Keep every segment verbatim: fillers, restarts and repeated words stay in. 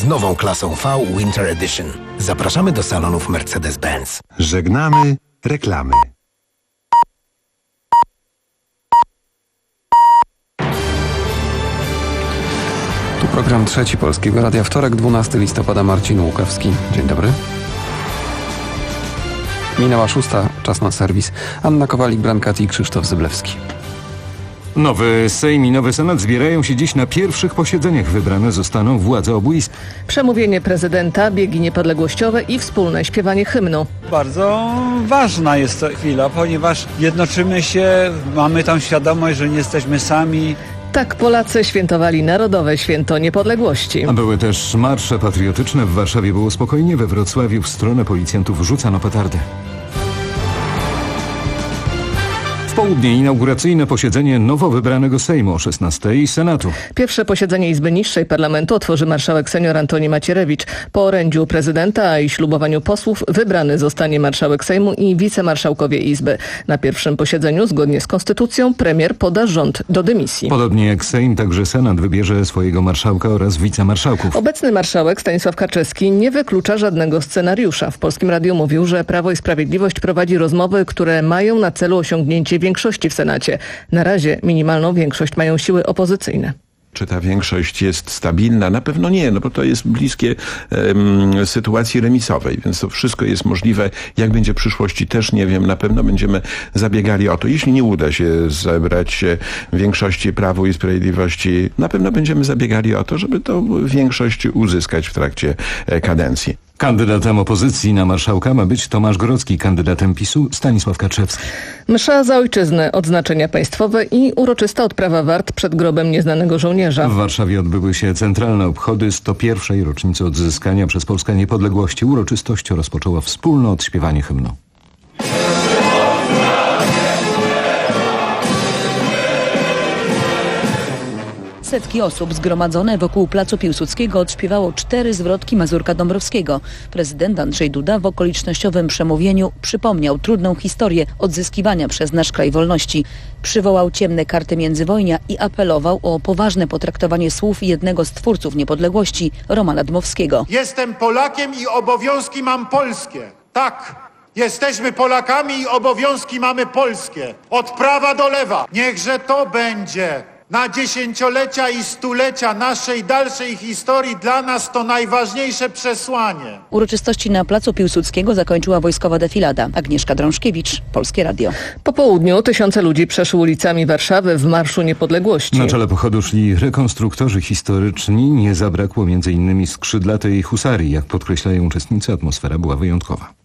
z nową klasą V Winter Edition. Zapraszamy do salonów Mercedes-Benz. Żegnamy reklamy. Tu program Trzeci Polskiego Radia. Wtorek, dwunastego listopada. Marcin Łukawski. Dzień dobry. Minęła szósta, czas na serwis. Anna Kowalik-Brankati i Krzysztof Zyblewski. Nowy Sejm i nowy Senat zbierają się dziś na pierwszych posiedzeniach. Wybrane zostaną władze obu izb. Przemówienie prezydenta, biegi niepodległościowe i wspólne śpiewanie hymnu. Bardzo ważna jest to chwila, ponieważ jednoczymy się, mamy tam świadomość, że nie jesteśmy sami. Tak Polacy świętowali Narodowe Święto Niepodległości. A były też marsze patriotyczne. W Warszawie było spokojnie, we Wrocławiu w stronę policjantów rzucano petardy. W południe inauguracyjne posiedzenie nowo wybranego Sejmu o szesnastej i Senatu. Pierwsze posiedzenie Izby Niższej Parlamentu otworzy marszałek senior Antoni Macierewicz. Po orędziu prezydenta i ślubowaniu posłów wybrany zostanie marszałek Sejmu i wicemarszałkowie Izby. Na pierwszym posiedzeniu, zgodnie z konstytucją, premier poda rząd do dymisji. Podobnie jak Sejm, także Senat wybierze swojego marszałka oraz wicemarszałków. Obecny marszałek Stanisław Karczewski nie wyklucza żadnego scenariusza. W Polskim Radiu mówił, że Prawo i Sprawiedliwość prowadzi rozmowy, które mają na celu osiągnięcie większości w Senacie. Na razie minimalną większość mają siły opozycyjne. Czy ta większość jest stabilna? Na pewno nie, no bo to jest bliskie um, sytuacji remisowej, więc to wszystko jest możliwe. Jak będzie w przyszłości, też nie wiem. Na pewno będziemy zabiegali o to. Jeśli nie uda się zebrać większości Prawu i Sprawiedliwości, na pewno będziemy zabiegali o to, żeby tą większość uzyskać w trakcie kadencji. Kandydatem opozycji na marszałka ma być Tomasz Grodzki, kandydatem PiSu Stanisław Kaczewski. Msza za ojczyznę, odznaczenia państwowe i uroczysta odprawa wart przed grobem nieznanego żołnierza. W Warszawie odbyły się centralne obchody sto pierwszej rocznicy odzyskania przez Polskę niepodległości. Uroczystość rozpoczęła wspólne odśpiewanie hymnu. Setki osób zgromadzone wokół Placu Piłsudskiego odśpiewało cztery zwrotki Mazurka Dąbrowskiego. Prezydent Andrzej Duda w okolicznościowym przemówieniu przypomniał trudną historię odzyskiwania przez nasz kraj wolności. Przywołał ciemne karty międzywojnia i apelował o poważne potraktowanie słów jednego z twórców niepodległości, Romana Dmowskiego. Jestem Polakiem i obowiązki mam polskie. Tak. Jesteśmy Polakami i obowiązki mamy polskie. Od prawa do lewa. Niechże to będzie na dziesięciolecia i stulecia naszej dalszej historii dla nas to najważniejsze przesłanie. Uroczystości na Placu Piłsudskiego zakończyła wojskowa defilada. Agnieszka Drążkiewicz, Polskie Radio. Po południu tysiące ludzi przeszły ulicami Warszawy w Marszu Niepodległości. Na czele pochodu szli rekonstruktorzy historyczni. Nie zabrakło między innymi skrzydlatej husarii. Jak podkreślają uczestnicy, atmosfera była wyjątkowa.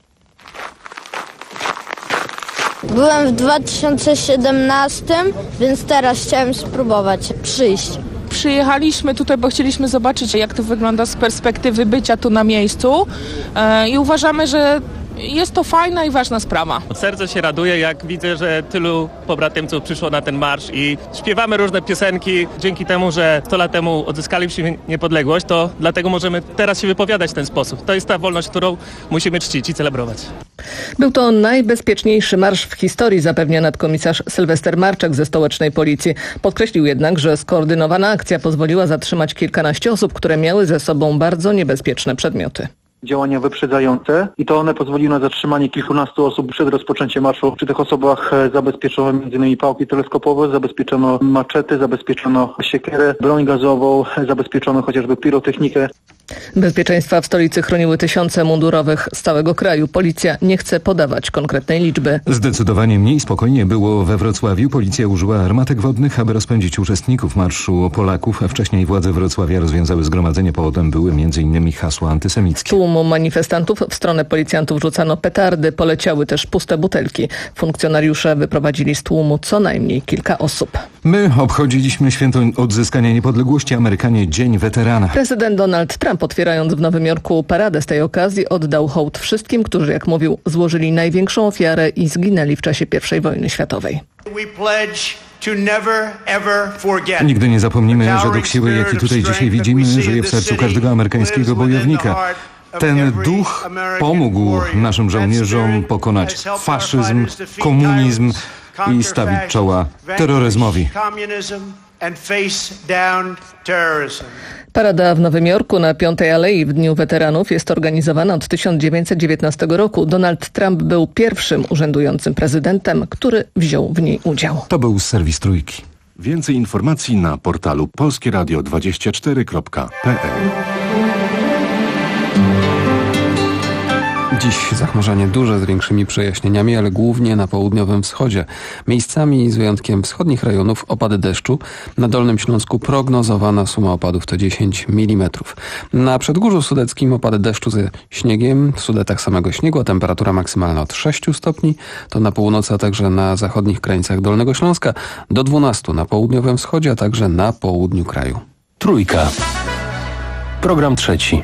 Byłem w dwa tysiące siedemnastym, więc teraz chciałem spróbować przyjść. Przyjechaliśmy tutaj, bo chcieliśmy zobaczyć, jak to wygląda z perspektywy bycia tu na miejscu e, i uważamy, że jest to fajna i ważna sprawa. Serce się raduje, jak widzę, że tylu pobratymców przyszło na ten marsz i śpiewamy różne piosenki. Dzięki temu, że sto lat temu odzyskaliśmy niepodległość, to dlatego możemy teraz się wypowiadać w ten sposób. To jest ta wolność, którą musimy czcić i celebrować. Był to najbezpieczniejszy marsz w historii, zapewnia nadkomisarz Sylwester Marczek ze stołecznej policji. Podkreślił jednak, że skoordynowana akcja pozwoliła zatrzymać kilkanaście osób, które miały ze sobą bardzo niebezpieczne przedmioty. Działania wyprzedzające i to one pozwoliły na zatrzymanie kilkunastu osób przed rozpoczęciem marszu. Przy tych osobach zabezpieczono między innymi pałki teleskopowe, zabezpieczono maczety, zabezpieczono siekierę, broń gazową, zabezpieczono chociażby pirotechnikę. Bezpieczeństwa w stolicy chroniły tysiące mundurowych z całego kraju. Policja nie chce podawać konkretnej liczby. Zdecydowanie mniej spokojnie było we Wrocławiu. Policja użyła armatek wodnych, aby rozpędzić uczestników marszu Polaków, a wcześniej władze Wrocławia rozwiązały zgromadzenie. Powodem były między innymi hasła antysemickie. Tłumu manifestantów w stronę policjantów rzucano petardy, poleciały też puste butelki. Funkcjonariusze wyprowadzili z tłumu co najmniej kilka osób. My obchodziliśmy święto odzyskania niepodległości, Amerykanie Dzień Weterana. Prezydent Donald Trump, otwierając w Nowym Jorku paradę z tej okazji, oddał hołd wszystkim, którzy, jak mówił, złożyli największą ofiarę i zginęli w czasie pierwszej wojny światowej. Nigdy nie zapomnimy, że duch siły, jaki tutaj dzisiaj widzimy, żyje w sercu każdego amerykańskiego bojownika. Ten duch pomógł naszym żołnierzom pokonać faszyzm, komunizm i stawić czoła terroryzmowi. and face down terrorism. Parada w Nowym Jorku na Piątej Alei w Dniu Weteranów jest organizowana od tysiąc dziewięćset dziewiętnastego roku. Donald Trump był pierwszym urzędującym prezydentem, który wziął w niej udział. To był serwis Trójki. Więcej informacji na portalu polskie radio dwadzieścia cztery kropka p l. Dziś zachmurzenie duże z większymi przejaśnieniami, ale głównie na południowym wschodzie. Miejscami, z wyjątkiem wschodnich rejonów, opady deszczu. Na Dolnym Śląsku prognozowana suma opadów to dziesięć milimetrów. Na Przedgórzu Sudeckim opady deszczu ze śniegiem, w Sudetach samego śniegu, a temperatura maksymalna od sześciu stopni. To na północy, a także na zachodnich krańcach Dolnego Śląska. Do dwunastu na południowym wschodzie, a także na południu kraju. Trójka. Program trzeci.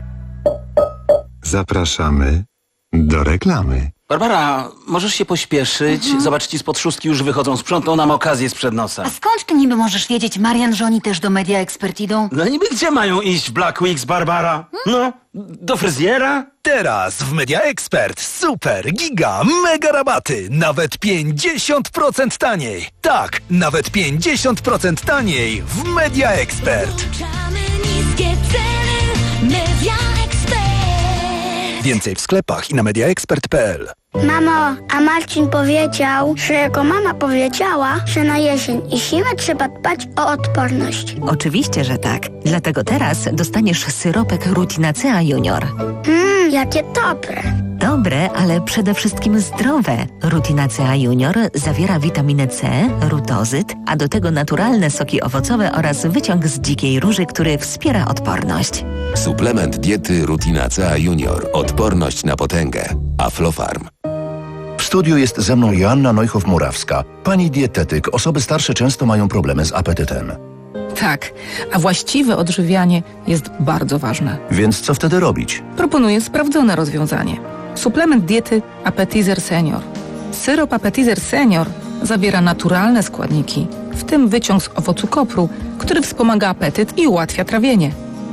Zapraszamy do reklamy. Barbara, możesz się pośpieszyć? Mhm. Zobacz, ci spod szóstki już wychodzą. Sprzątną nam okazję sprzed nosa. A skąd ty niby możesz wiedzieć, Marian, że oni też do Media Expert idą? No niby gdzie mają iść w Black Weeks, Barbara? No, do fryzjera? Teraz w Media Expert super, giga, mega rabaty. Nawet pięćdziesiąt procent taniej. Tak, nawet pięćdziesiąt procent taniej w Media Expert. Niskie ceny, Media Expert. Więcej w sklepach i na mediaexpert kropka p l. Mamo, a Marcin powiedział, że jego mama powiedziała, że na jesień i zimę trzeba dbać o odporność. Oczywiście, że tak. Dlatego teraz dostaniesz syropek Rutinacea Junior. Mmm, jakie dobre. Dobre, ale przede wszystkim zdrowe. Rutinacea Junior zawiera witaminę C, rutozyt, a do tego naturalne soki owocowe oraz wyciąg z dzikiej róży, który wspiera odporność. Suplement diety Rutinacea Junior. Odporność na potęgę. Aflofarm. W studiu jest ze mną Joanna Neuchow-Murawska. Pani dietetyk, osoby starsze często mają problemy z apetytem. Tak, a właściwe odżywianie jest bardzo ważne. Więc co wtedy robić? Proponuję sprawdzone rozwiązanie. Suplement diety Appetizer Senior. Syrop Appetizer Senior zawiera naturalne składniki, w tym wyciąg z owocu kopru, który wspomaga apetyt i ułatwia trawienie.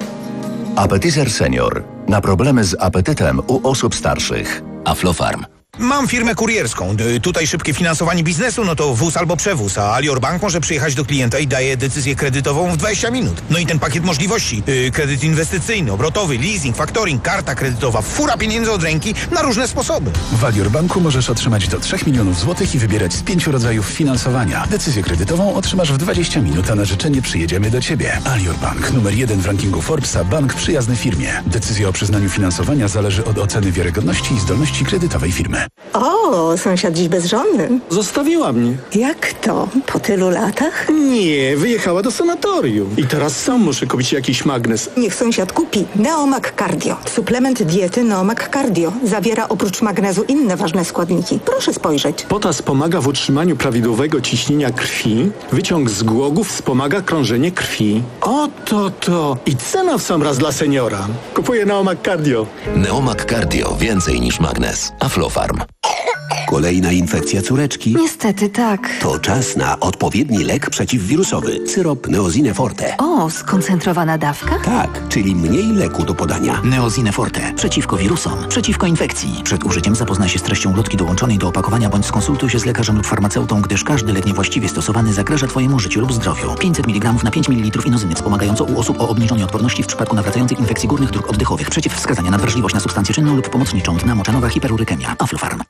Appetizer Senior. Na problemy z apetytem u osób starszych. Aflofarm. Mam firmę kurierską. Tutaj szybkie finansowanie biznesu, no to wóz albo przewóz, a Alior Bank może przyjechać do klienta i daje decyzję kredytową w dwadzieścia minut. No i ten pakiet możliwości. Yy, kredyt inwestycyjny, obrotowy, leasing, factoring, karta kredytowa, fura pieniędzy od ręki na różne sposoby. W Alior Banku możesz otrzymać do trzech milionów złotych i wybierać z pięciu rodzajów finansowania. Decyzję kredytową otrzymasz w dwadzieścia minut, a na życzenie przyjedziemy do Ciebie. Alior Bank, numer jeden w rankingu Forbesa, bank przyjazny firmie. Decyzja o przyznaniu finansowania zależy od oceny wiarygodności i zdolności kredytowej firmy. O, sąsiad dziś bezżonny. Zostawiła mnie. Jak to? Po tylu latach? Nie, wyjechała do sanatorium. I teraz sam muszę kupić jakiś magnes. Niech sąsiad kupi Neomag Cardio. Suplement diety Neomag Cardio. Zawiera oprócz magnezu inne ważne składniki. Proszę spojrzeć. Potas pomaga w utrzymaniu prawidłowego ciśnienia krwi. Wyciąg z głogów wspomaga krążenie krwi. Oto to. I cena w sam raz dla seniora. Kupuję Neomag Cardio. Neomag Cardio. Więcej niż magnes. Aflofarm. Kolejna infekcja córeczki? Niestety tak. To czas na odpowiedni lek przeciwwirusowy. Syrop Neozine Forte. O, skoncentrowana dawka? Tak, czyli mniej leku do podania. Neozine Forte. Przeciwko wirusom, przeciwko infekcji. Przed użyciem zapoznaj się z treścią ulotki dołączonej do opakowania bądź skonsultuj się z lekarzem lub farmaceutą, gdyż każdy lek niewłaściwie stosowany zagraża Twojemu życiu lub zdrowiu. pięćset miligramów na pięć mililitrów inozyny wspomagająco u osób o obniżonej odporności w przypadku nawracających infekcji górnych dróg oddechowych. Przeciwwskazania na wrażliwość na substancję czynną lub pomocniczą. Dna moczanowa hiperurykemia. Aflofarm.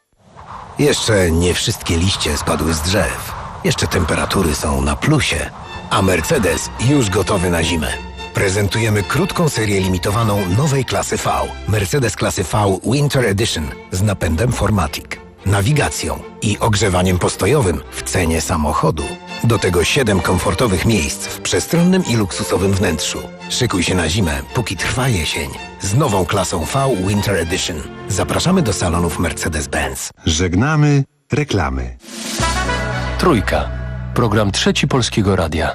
Jeszcze nie wszystkie liście spadły z drzew. Jeszcze temperatury są na plusie. A Mercedes już gotowy na zimę. Prezentujemy krótką serię limitowaną nowej klasy V. Mercedes klasy V Winter Edition z napędem four matic, nawigacją i ogrzewaniem postojowym w cenie samochodu. Do tego siedem komfortowych miejsc w przestronnym i luksusowym wnętrzu. Szykuj się na zimę, póki trwa jesień. Z nową klasą V Winter Edition. Zapraszamy do salonów Mercedes-Benz. Żegnamy reklamy. Trójka. Program trzeci Polskiego Radia.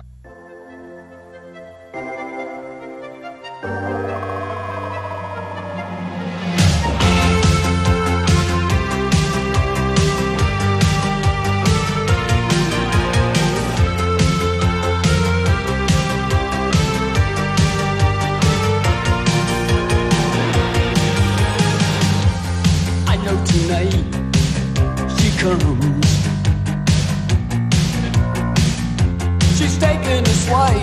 She's taking a swipe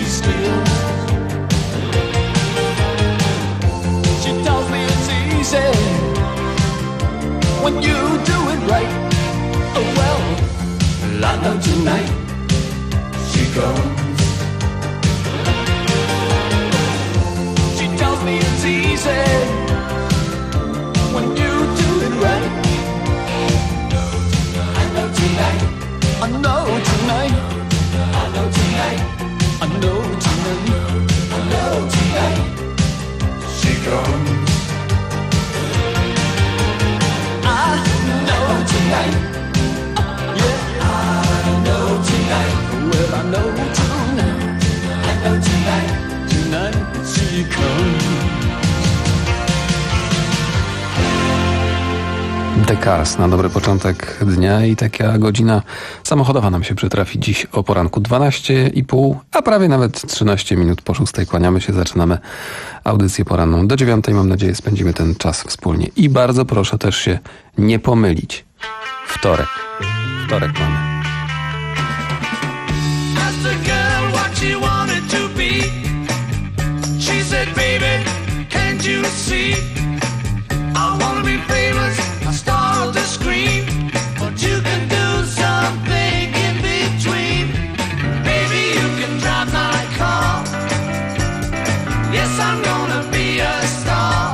still. She tells me it's easy when you do it right. Oh well, I know tonight she comes. She tells me it's easy when you do it right. I know tonight, I know tonight, I know tonight, I know tonight, I know tonight she comes. I know tonight, yeah, I know tonight, well I know tonight, I know tonight, tonight she comes. The Cars na dobry początek dnia i taka godzina samochodowa nam się przytrafi dziś o poranku dwanaście i pół, a prawie nawet trzynaście minut po szóstej. Kłaniamy się, zaczynamy audycję poranną. Do dziewiątej, mam nadzieję, spędzimy ten czas wspólnie. I bardzo proszę też się nie pomylić. Wtorek. Wtorek mamy. Asked the girl what she wanted to be. She said, baby, can't you see? I wanna be famous, a star of the screen, but you can do something in between. Baby, you can drive my car. Yes, I'm gonna be a star.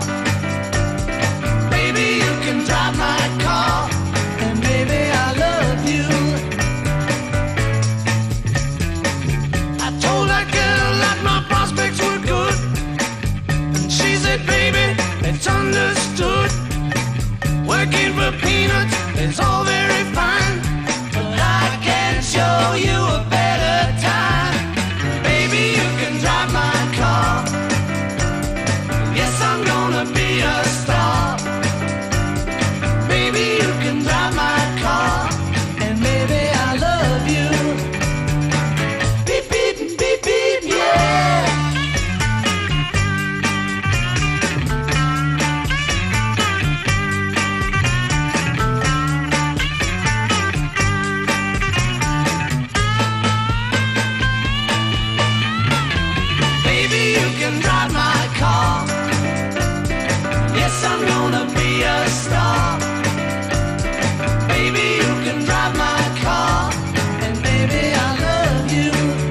Baby, you can drive my car, and baby, I love you. I told that girl that my prospects were good, and she said, baby, it's understood. Working for peanuts is all very fine, but I can show you a better time. Baby, you can drive my car. Yes, I'm gonna be a star. Baby, you can drive my car, and baby, I love you. Beep, beep, beep, beep, yeah. Yes, I'm gonna be a star. Baby, you can drive my car, and baby, I love you.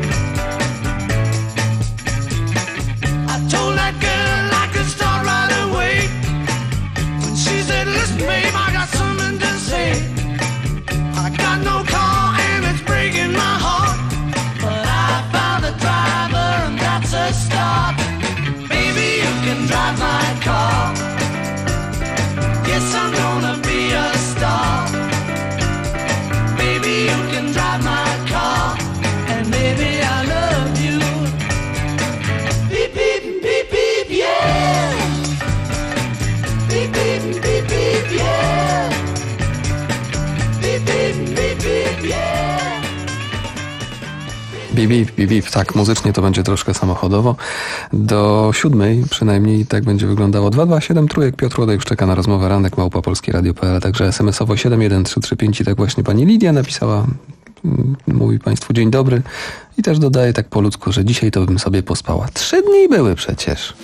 I told that girl I could start right away. When she said, listen, babe, I got something to say. I got no car and it's breaking my heart, but I found a driver and that's a start. Baby, you can drive my car. Yes, I'm gonna be a star. Baby, you can drive my car, and baby, I love you. Beep, beep, beep, beep, yeah. Beep, beep, beep, beep, yeah. Beep, beep, beep, beep, yeah. Bip, bip, bip, bip. Tak, muzycznie to będzie troszkę samochodowo. Do siódmej przynajmniej tak będzie wyglądało. dwa dwa siedem trójek. Piotr Łodej już czeka na rozmowę. Ranek małpa polskie radio kropka p l, także es em es owo siedem jeden trzy trzy pięć. I tak właśnie pani Lidia napisała. Mówi państwu dzień dobry. I też dodaje tak po ludzku, że dzisiaj to bym sobie pospała. Trzy dni były przecież.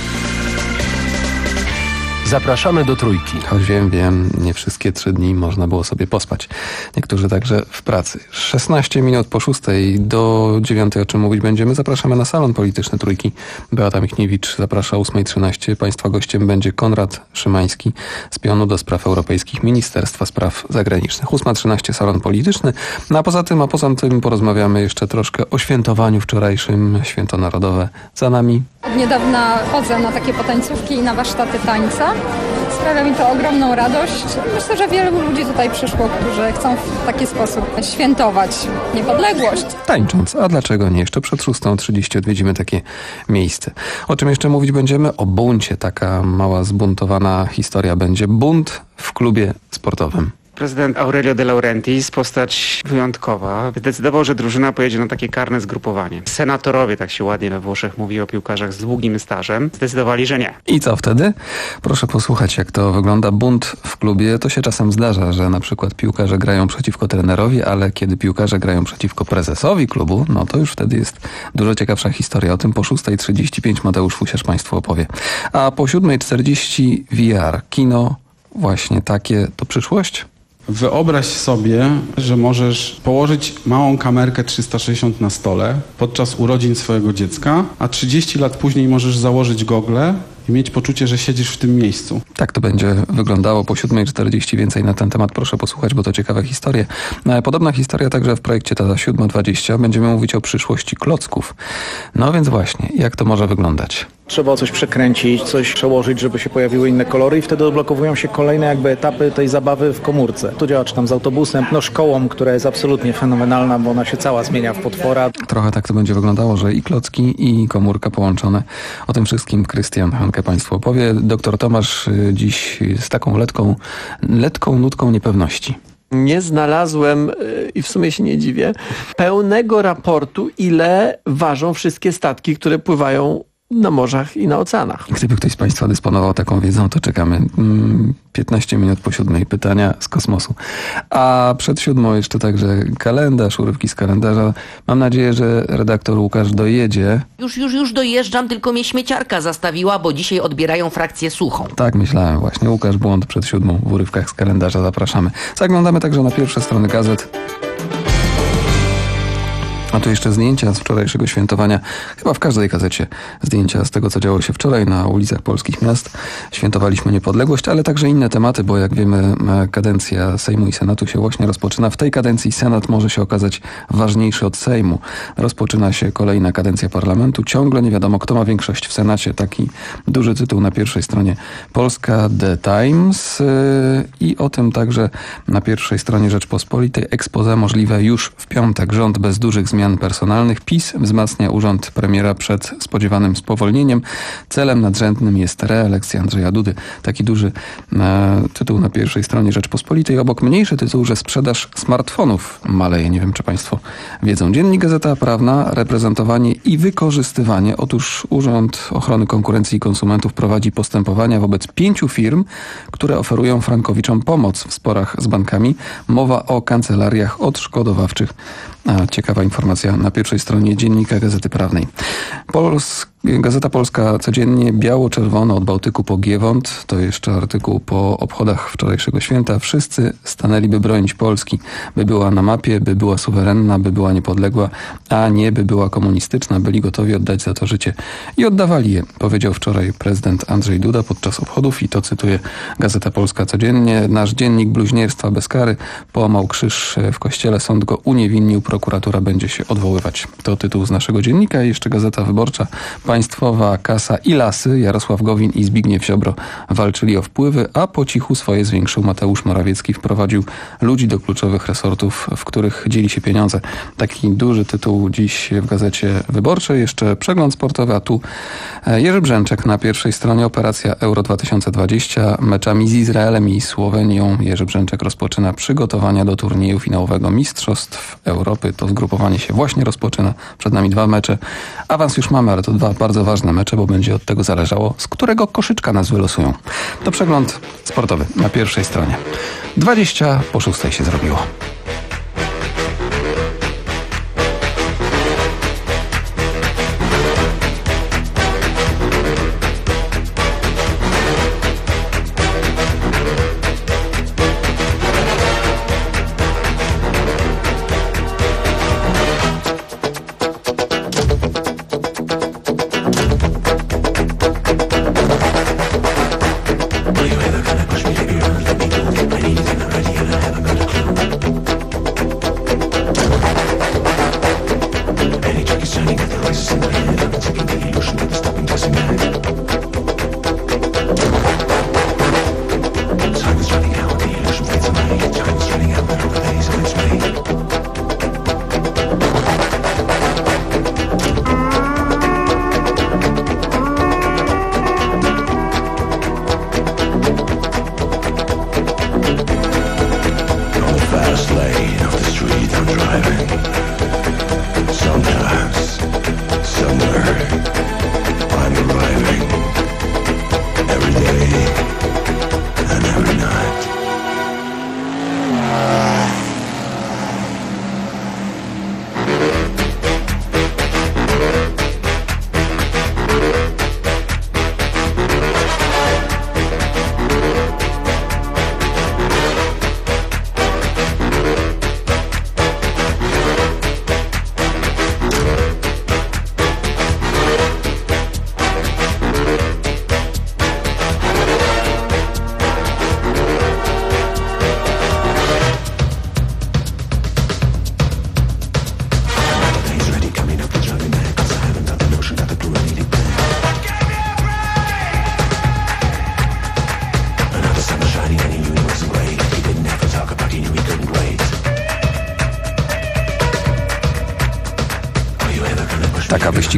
Zapraszamy do Trójki. Choć wiem, wiem, nie wszystkie trzy dni można było sobie pospać. Niektórzy także w pracy. szesnaście minut po szóstej do dziewiątej, o czym mówić będziemy. Zapraszamy na salon polityczny Trójki. Beata Michniewicz zaprasza o ósma trzynaście. Państwa gościem będzie Konrad Szymański z pionu do spraw europejskich Ministerstwa Spraw Zagranicznych. ósma trzynaście salon polityczny. No a poza tym, a poza tym porozmawiamy jeszcze troszkę o świętowaniu wczorajszym. Święto Narodowe za nami. Od niedawna chodzę na takie potańcówki i na warsztaty tańca. Sprawia mi to ogromną radość. Myślę, że wielu ludzi tutaj przyszło, którzy chcą w taki sposób świętować niepodległość. Tańcząc, a dlaczego nie? Jeszcze przed szóstą trzydzieści odwiedzimy takie miejsce. O czym jeszcze mówić będziemy? O buncie. Taka mała zbuntowana historia będzie. Bunt w klubie sportowym. Prezydent Aurelio De Laurentiis, postać wyjątkowa, zdecydował, że drużyna pojedzie na takie karne zgrupowanie. Senatorowie, tak się ładnie we Włoszech mówi o piłkarzach z długim stażem, zdecydowali, że nie. I co wtedy? Proszę posłuchać, jak to wygląda. Bunt w klubie. To się czasem zdarza, że na przykład piłkarze grają przeciwko trenerowi, ale kiedy piłkarze grają przeciwko prezesowi klubu, no to już wtedy jest dużo ciekawsza historia. O tym po szóstej trzydzieści pięć Mateusz Fusiarz Państwu opowie. A po siódmej czterdzieści V R. Kino właśnie takie to przyszłość? Wyobraź sobie, że możesz położyć małą kamerkę trzysta sześćdziesiąt na stole podczas urodzin swojego dziecka, a trzydzieści lat później możesz założyć gogle i mieć poczucie, że siedzisz w tym miejscu. Tak to będzie wyglądało po siódmej czterdzieści. Więcej na ten temat proszę posłuchać, bo to ciekawe historie. Podobna historia także w projekcie Tata siódma dwadzieścia. Będziemy mówić o przyszłości klocków. No więc właśnie, jak to może wyglądać? Trzeba coś przekręcić, coś przełożyć, żeby się pojawiły inne kolory i wtedy odblokowują się kolejne jakby etapy tej zabawy w komórce. To działa czy tam z autobusem, no szkołą, która jest absolutnie fenomenalna, bo ona się cała zmienia w potwora. Trochę tak to będzie wyglądało, że i klocki, i komórka połączone. O tym wszystkim Krystian Hanke Państwu opowie. Doktor Tomasz dziś z taką letką, letką nutką niepewności. Nie znalazłem, i w sumie się nie dziwię, pełnego raportu, ile ważą wszystkie statki, które pływają na morzach i na oceanach. Gdyby ktoś z Państwa dysponował taką wiedzą, to czekamy. piętnaście minut po siódmej. Pytania z kosmosu. A przed siódmą jeszcze także kalendarz, urywki z kalendarza. Mam nadzieję, że redaktor Łukasz dojedzie. Już, już, już dojeżdżam, tylko mnie śmieciarka zastawiła, bo dzisiaj odbierają frakcję suchą. Tak, myślałem właśnie. Łukasz Błąd przed siódmą w urywkach z kalendarza. Zapraszamy. Zaglądamy także na pierwsze strony gazet. A tu jeszcze zdjęcia z wczorajszego świętowania. Chyba w każdej gazecie zdjęcia z tego, co działo się wczoraj na ulicach polskich miast. Świętowaliśmy niepodległość, ale także inne tematy, bo jak wiemy, kadencja Sejmu i Senatu się właśnie rozpoczyna. W tej kadencji Senat może się okazać ważniejszy od Sejmu. Rozpoczyna się kolejna kadencja parlamentu. Ciągle nie wiadomo, kto ma większość w Senacie. Taki duży tytuł na pierwszej stronie Polska The Times. I o tym także na pierwszej stronie Rzeczpospolitej. Exposé możliwe już w piątek. Rząd bez dużych zmian Zmian personalnych. PiS wzmacnia urząd premiera przed spodziewanym spowolnieniem. Celem nadrzędnym jest reelekcja Andrzeja Dudy. Taki duży e, tytuł na pierwszej stronie Rzeczpospolitej. Obok mniejszy tytuł, że sprzedaż smartfonów maleje. Nie wiem, czy Państwo wiedzą. Dziennik Gazeta Prawna. Reprezentowanie i wykorzystywanie. Otóż Urząd Ochrony Konkurencji i Konsumentów prowadzi postępowania wobec pięciu firm, które oferują frankowiczom pomoc w sporach z bankami. Mowa o kancelariach odszkodowawczych. A, ciekawa informacja na pierwszej stronie Dziennika Gazety Prawnej. Polsk Gazeta Polska codziennie biało-czerwono od Bałtyku po Giewont. To jeszcze artykuł po obchodach wczorajszego święta. Wszyscy stanęli, by bronić Polski, by była na mapie, by była suwerenna, by była niepodległa, a nie by była komunistyczna. Byli gotowi oddać za to życie i oddawali je, powiedział wczoraj prezydent Andrzej Duda podczas obchodów i to cytuje Gazeta Polska codziennie. Nasz dziennik bluźnierstwa bez kary połamał krzyż w kościele, sąd go uniewinnił, prokuratura będzie się odwoływać. To tytuł z naszego dziennika i jeszcze Gazeta Wyborcza. Państwowa Kasa i Lasy. Jarosław Gowin i Zbigniew Ziobro walczyli o wpływy, a po cichu swoje zwiększył Mateusz Morawiecki. Wprowadził ludzi do kluczowych resortów, w których dzieli się pieniądze. Taki duży tytuł dziś w Gazecie Wyborczej. Jeszcze przegląd sportowy, a tu Jerzy Brzęczek na pierwszej stronie. Operacja Euro dwa tysiące dwadzieścia. Meczami z Izraelem i Słowenią. Jerzy Brzęczek rozpoczyna przygotowania do turnieju finałowego Mistrzostw Europy. To zgrupowanie się właśnie rozpoczyna. Przed nami dwa mecze. Awans już mamy, ale to dwa bardzo ważne mecze, bo będzie od tego zależało, z którego koszyczka nas wylosują. To przegląd sportowy na pierwszej stronie. dwadzieścia po szóstej się zrobiło. Have a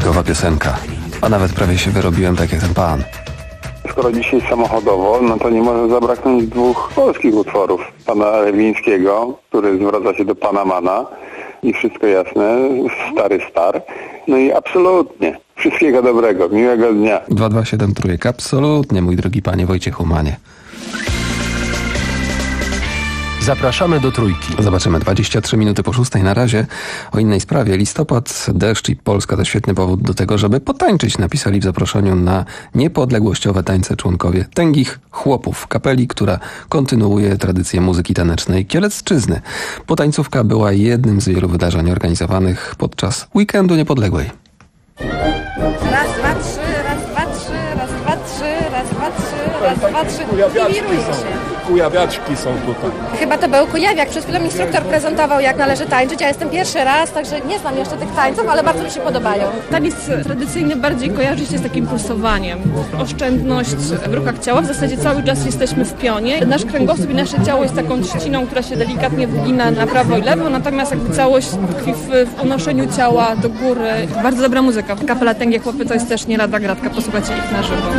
klasikowa piosenka. A nawet prawie się wyrobiłem tak jak ten pan. Skoro dzisiaj samochodowo, no to nie może zabraknąć dwóch polskich utworów. Pana Rewińskiego, który zwraca się do pana Mana i wszystko jasne, stary star. No i absolutnie. Wszystkiego dobrego, miłego dnia. dwa dwa siedem trójek, absolutnie, mój drogi panie Wojciechu Manie. Zapraszamy do Trójki. Zobaczymy, dwadzieścia trzy minuty po szóstej. Na razie o innej sprawie. Listopad, deszcz i Polska to świetny powód do tego, żeby potańczyć. Napisali w zaproszeniu na niepodległościowe tańce członkowie Tęgich Chłopów, kapeli, która kontynuuje tradycję muzyki tanecznej Kielecczyzny. Potańcówka była jednym z wielu wydarzeń organizowanych podczas Weekendu Niepodległej. Raz, dwa, trzy, raz, dwa, trzy, raz, dwa, trzy, raz, dwa, trzy, raz, dwa, trzy. I wiruje się. Kujawiaczki są tutaj. Chyba to był kujawiak. Przed chwilą instruktor prezentował, jak należy tańczyć. Ja jestem pierwszy raz, także nie znam jeszcze tych tańców, ale bardzo mi się podobają. Taniec tradycyjny bardziej kojarzy się z takim pulsowaniem. Oszczędność w ruchach ciała. W zasadzie cały czas jesteśmy w pionie. Nasz kręgosłup i nasze ciało jest taką trzciną, która się delikatnie wygina na prawo i lewo, natomiast jakby całość tkwi w, w unoszeniu ciała do góry. Bardzo dobra muzyka. Kapela Tęgie Chłopy to jest też nie lada gratka. Posłuchajcie ich na żywo.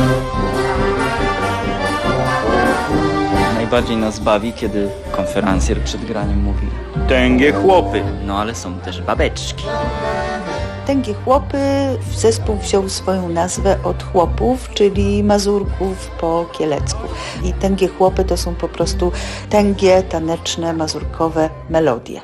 Najbardziej nas bawi, kiedy konferencjer przed graniem mówi Tęgie Chłopy, no ale są też babeczki. Tęgie Chłopy, zespół wziął swoją nazwę od chłopów, czyli mazurków po kielecku. I Tęgie Chłopy to są po prostu tęgie, taneczne, mazurkowe melodie.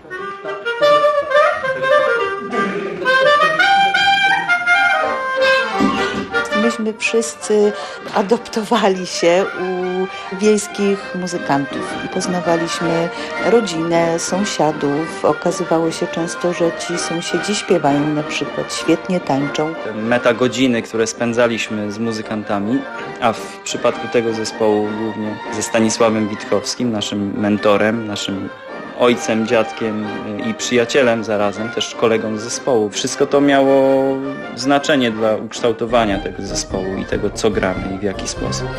Myśmy wszyscy adoptowali się u wiejskich muzykantów i poznawaliśmy rodzinę, sąsiadów. Okazywało się często, że ci sąsiedzi śpiewają na przykład, świetnie tańczą. Metagodziny, które spędzaliśmy z muzykantami, a w przypadku tego zespołu głównie ze Stanisławem Witkowskim, naszym mentorem, naszym ojcem, dziadkiem i przyjacielem zarazem, też kolegą z zespołu. Wszystko to miało znaczenie dla ukształtowania tego zespołu i tego, co gramy i w jaki sposób.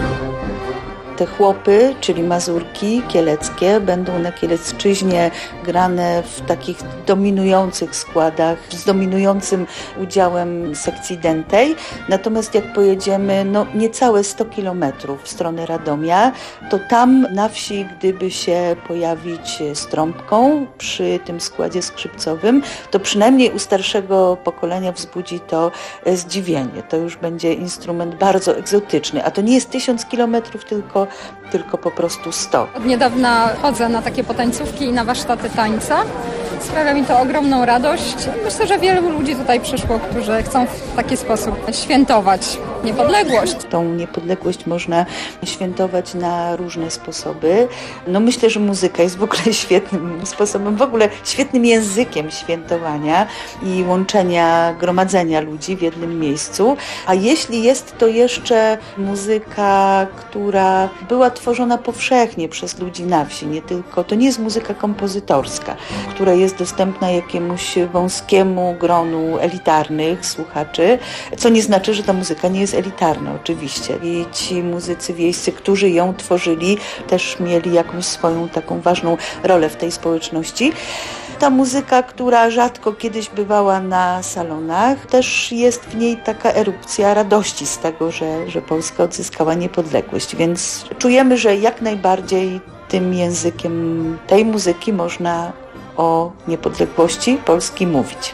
Te chłopy, czyli mazurki kieleckie, będą na Kielecczyźnie grane w takich dominujących składach, z dominującym udziałem sekcji dętej. Natomiast jak pojedziemy no, niecałe sto kilometrów w stronę Radomia, to tam na wsi, gdyby się pojawić z trąbką przy tym składzie skrzypcowym, to przynajmniej u starszego pokolenia wzbudzi to zdziwienie. To już będzie instrument bardzo egzotyczny, a to nie jest tysiąc kilometrów, tylko tylko po prostu sto. Od niedawna chodzę na takie potańcówki i na warsztaty tańca. Sprawia mi to ogromną radość. Myślę, że wielu ludzi tutaj przyszło, którzy chcą w taki sposób świętować niepodległość. Tą niepodległość można świętować na różne sposoby. No myślę, że muzyka jest w ogóle świetnym sposobem, w ogóle świetnym językiem świętowania i łączenia, gromadzenia ludzi w jednym miejscu. A jeśli jest to jeszcze muzyka, która była tworzona powszechnie przez ludzi na wsi, nie tylko, to nie jest muzyka kompozytorska, która jest dostępna jakiemuś wąskiemu gronu elitarnych słuchaczy, co nie znaczy, że ta muzyka nie jest elitarna, oczywiście. I ci muzycy wiejscy, którzy ją tworzyli, też mieli jakąś swoją taką ważną rolę w tej społeczności. Ta muzyka, która rzadko kiedyś bywała na salonach, też jest w niej taka erupcja radości z tego, że, że Polska odzyskała niepodległość, więc czujemy, że jak najbardziej tym językiem tej muzyki można o niepodległości Polski mówić.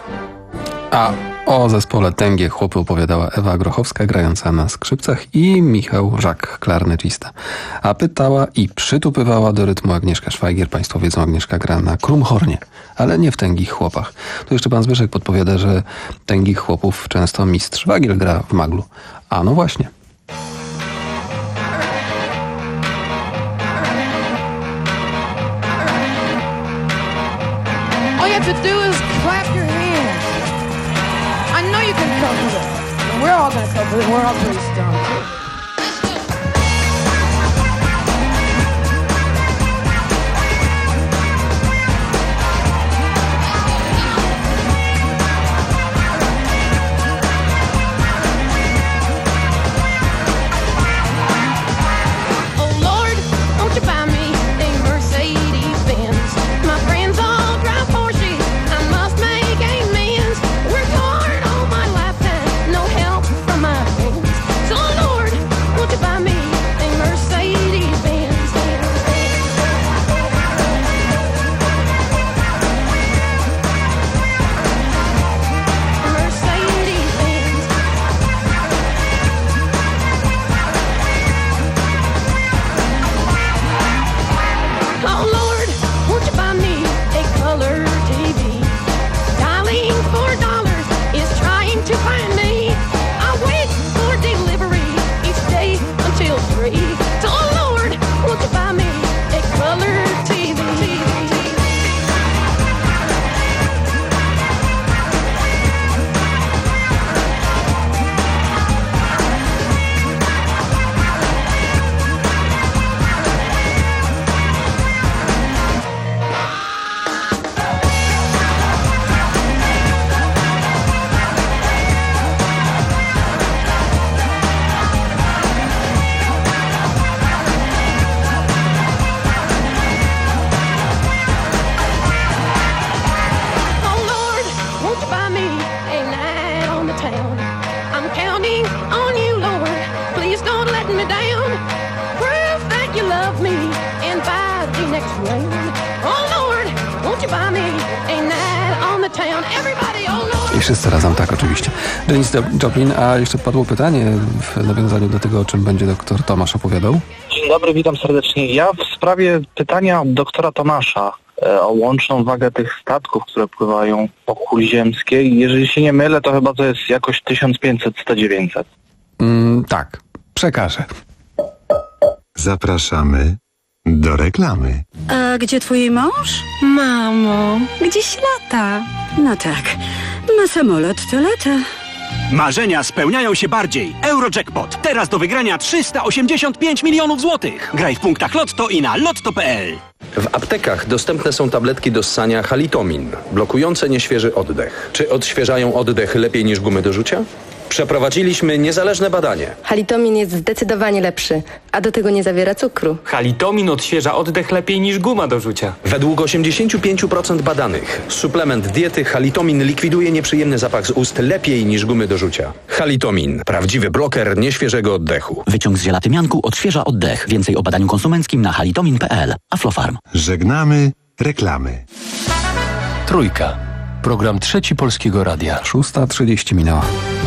A o zespole Tęgie Chłopy opowiadała Ewa Grochowska, grająca na skrzypcach, i Michał Żak, klarnecista. A pytała i przytupywała do rytmu Agnieszka Szwajgier. Państwo wiedzą, Agnieszka gra na krumhornie, ale nie w Tęgich Chłopach. Tu jeszcze pan Zbyszek podpowiada, że Tęgich Chłopów często mistrz Wagiel gra w maglu. A no właśnie. All you have to do is clap your hands. I know you can cope with it. And we're all going to cope with it. We're all pretty stoned. My friends all drive Porsches. I must make amends. Work hard all my down. I'm counting on you, Lord. Please don't let me down. Prove that you love me and buy the next rain. Oh Lord, won't you buy me a night on the town? Everybody, oh Lord. I wszyscy razem, tak, oczywiście. Janis Joplin, a jeszcze padło pytanie w nawiązaniu do tego, o czym będzie doktor Tomasz opowiadał. Dzień dobry, witam serdecznie. Ja w sprawie pytania doktora Tomasza e, o łączną wagę tych statków, które pływają po kuli ziemskiej. Jeżeli się nie mylę, to chyba to jest jakoś tysiąc pięćset do dziewięćset. Mm, tak, przekażę. Zapraszamy do reklamy. A gdzie twój mąż? Mamo, gdzieś lata. No tak, ma samolot, to lata. Marzenia spełniają się bardziej. Eurojackpot. Teraz do wygrania trzysta osiemdziesiąt pięć milionów złotych. Graj w punktach Lotto i na lotto kropka pe el. W aptekach dostępne są tabletki do ssania Halitomin, blokujące nieświeży oddech. Czy odświeżają oddech lepiej niż gumy do rzucia? Przeprowadziliśmy niezależne badanie. Halitomin jest zdecydowanie lepszy, a do tego nie zawiera cukru. Halitomin odświeża oddech lepiej niż guma do rzucia. Według osiemdziesiąt pięć procent badanych suplement diety Halitomin likwiduje nieprzyjemny zapach z ust lepiej niż gumy do rzucia. Halitomin. Prawdziwy bloker nieświeżego oddechu. Wyciąg z ziela tymianku odświeża oddech. Więcej o badaniu konsumenckim na halitomin kropka pe el. Aflofarm. Żegnamy reklamy. Trójka. Program Trzeci Polskiego Radia. szósta trzydzieści minęła.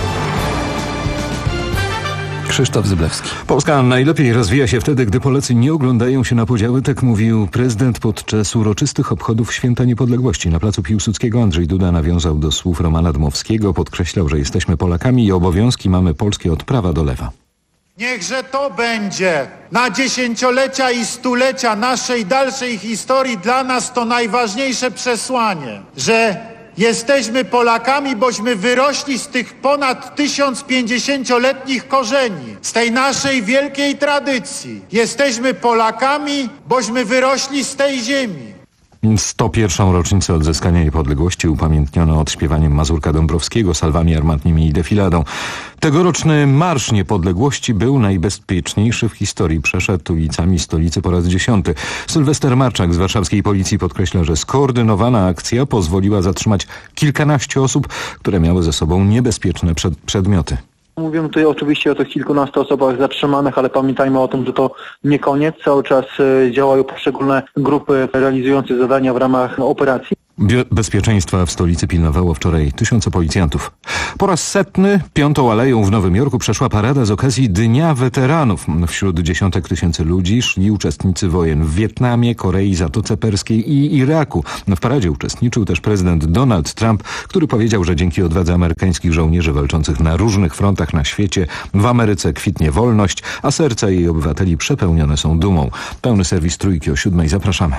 Krzysztof Zyblewski. Polska najlepiej rozwija się wtedy, gdy Polacy nie oglądają się na podziały, tak mówił prezydent podczas uroczystych obchodów Święta Niepodległości. Na placu Piłsudskiego Andrzej Duda nawiązał do słów Romana Dmowskiego, podkreślał, że jesteśmy Polakami i obowiązki mamy polskie od prawa do lewa. Niechże to będzie na dziesięciolecia i stulecia naszej dalszej historii dla nas to najważniejsze przesłanie, że jesteśmy Polakami, bośmy wyrośli z tych ponad tysiąc pięćdziesięcioletnich korzeni, z tej naszej wielkiej tradycji. Jesteśmy Polakami, bośmy wyrośli z tej ziemi. sto pierwszą rocznicę odzyskania niepodległości upamiętniono odśpiewaniem Mazurka Dąbrowskiego, salwami armatnimi i defiladą. Tegoroczny Marsz Niepodległości był najbezpieczniejszy w historii. Przeszedł ulicami stolicy po raz dziesiąty. Sylwester Marczak z warszawskiej policji podkreśla, że skoordynowana akcja pozwoliła zatrzymać kilkanaście osób, które miały ze sobą niebezpieczne przed- przedmioty. Mówimy tutaj oczywiście o tych kilkunastu osobach zatrzymanych, ale pamiętajmy o tym, że to nie koniec. Cały czas działają poszczególne grupy realizujące zadania w ramach operacji. Be- bezpieczeństwa w stolicy pilnowało wczoraj tysiące policjantów. Po raz setny piątą aleją w Nowym Jorku przeszła parada z okazji Dnia Weteranów. Wśród dziesiątek tysięcy ludzi szli uczestnicy wojen w Wietnamie, Korei, Zatoce Perskiej i Iraku. W paradzie uczestniczył też prezydent Donald Trump, który powiedział, że dzięki odwadze amerykańskich żołnierzy walczących na różnych frontach na świecie w Ameryce kwitnie wolność, a serca jej obywateli przepełnione są dumą. Pełny serwis Trójki o siódmej. Zapraszamy.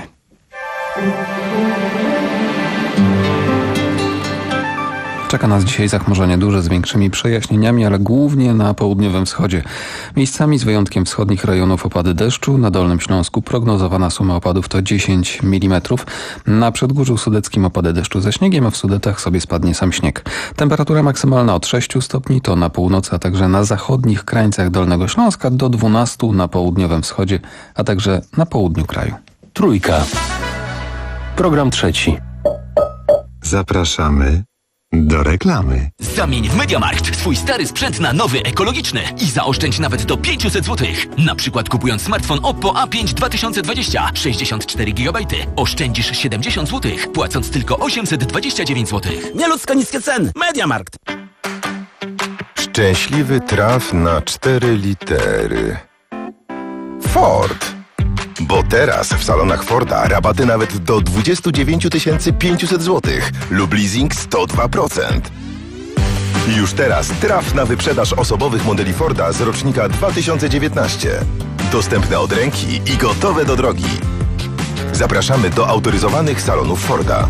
Czeka nas dzisiaj zachmurzenie duże z większymi przejaśnieniami, ale głównie na południowym wschodzie. Miejscami z wyjątkiem wschodnich rejonów opady deszczu. Na Dolnym Śląsku prognozowana suma opadów to dziesięć milimetrów. Na Przedgórzu Sudeckim opady deszczu ze śniegiem, a w Sudetach sobie spadnie sam śnieg. Temperatura maksymalna od sześciu stopni to na północy, a także na zachodnich krańcach Dolnego Śląska do dwunastu na południowym wschodzie, a także na południu kraju. Trójka. Program trzeci. Zapraszamy do reklamy. Zamień w MediaMarkt swój stary sprzęt na nowy, ekologiczny i zaoszczędź nawet do pięćset złotych. Na przykład kupując smartfon Oppo A pięć dwa tysiące dwadzieścia, sześćdziesiąt cztery gigabajty, oszczędzisz siedemdziesiąt złotych, płacąc tylko osiemset dwadzieścia dziewięć złotych. Nieludzko niskie ceny. MediaMarkt. Szczęśliwy traf na cztery litery. Ford. Bo teraz w salonach Forda rabaty nawet do dwadzieścia dziewięć tysięcy pięćset złotych lub leasing sto dwa procent. Już teraz traf na wyprzedaż osobowych modeli Forda z rocznika dwa tysiące dziewiętnastego. Dostępne od ręki i gotowe do drogi. Zapraszamy do autoryzowanych salonów Forda.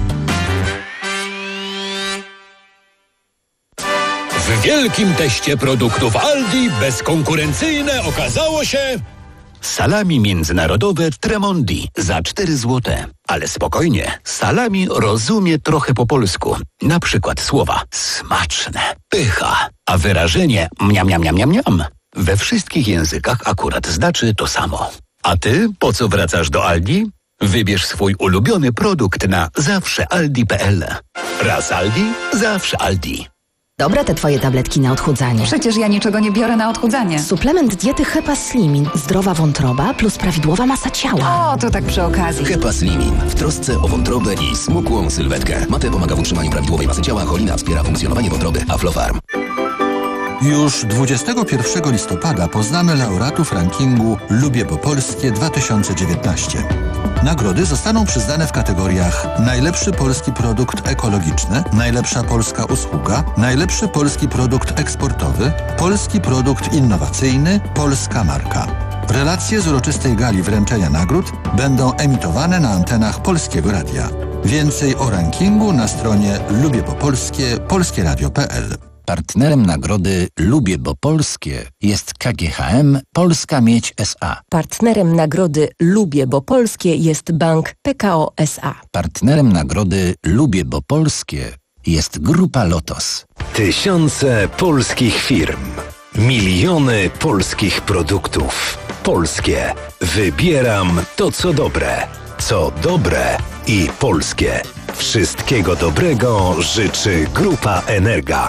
W wielkim teście produktów Aldi bezkonkurencyjne okazało się... Salami międzynarodowe Tremondi za cztery złote. Ale spokojnie, salami rozumie trochę po polsku. Na przykład słowa smaczne, pycha, a wyrażenie mniam, mniam, mniam, mniam, mniam we wszystkich językach akurat znaczy to samo. A ty po co wracasz do Aldi? Wybierz swój ulubiony produkt na zawsze aldi kropka pe el. Raz Aldi, zawsze Aldi. Dobre te twoje tabletki na odchudzanie. Przecież ja niczego nie biorę na odchudzanie. Suplement diety Hepa Slimin. Zdrowa wątroba plus prawidłowa masa ciała. O, to tak przy okazji. Hepa Slimin. W trosce o wątrobę i smukłą sylwetkę. Mate pomaga w utrzymaniu prawidłowej masy ciała, cholina wspiera funkcjonowanie wątroby. Aflofarm. Już dwudziestego pierwszego listopada poznamy laureatów rankingu Lubię po Polskie dwa tysiące dziewiętnaście. Nagrody zostaną przyznane w kategoriach najlepszy polski produkt ekologiczny, najlepsza polska usługa, najlepszy polski produkt eksportowy, polski produkt innowacyjny, polska marka. Relacje z uroczystej gali wręczenia nagród będą emitowane na antenach Polskiego Radia. Więcej o rankingu na stronie lubiepopolskie polskie radio kropka p l. Partnerem nagrody Lubię bo Polskie jest K G H M Polska Miedź S A. Partnerem nagrody Lubię bo Polskie jest Bank P K O S A. Partnerem nagrody Lubię bo Polskie jest Grupa Lotos. Tysiące polskich firm. Miliony polskich produktów. Polskie. Wybieram to, co dobre. Co dobre i polskie. Wszystkiego dobrego życzy Grupa Energa.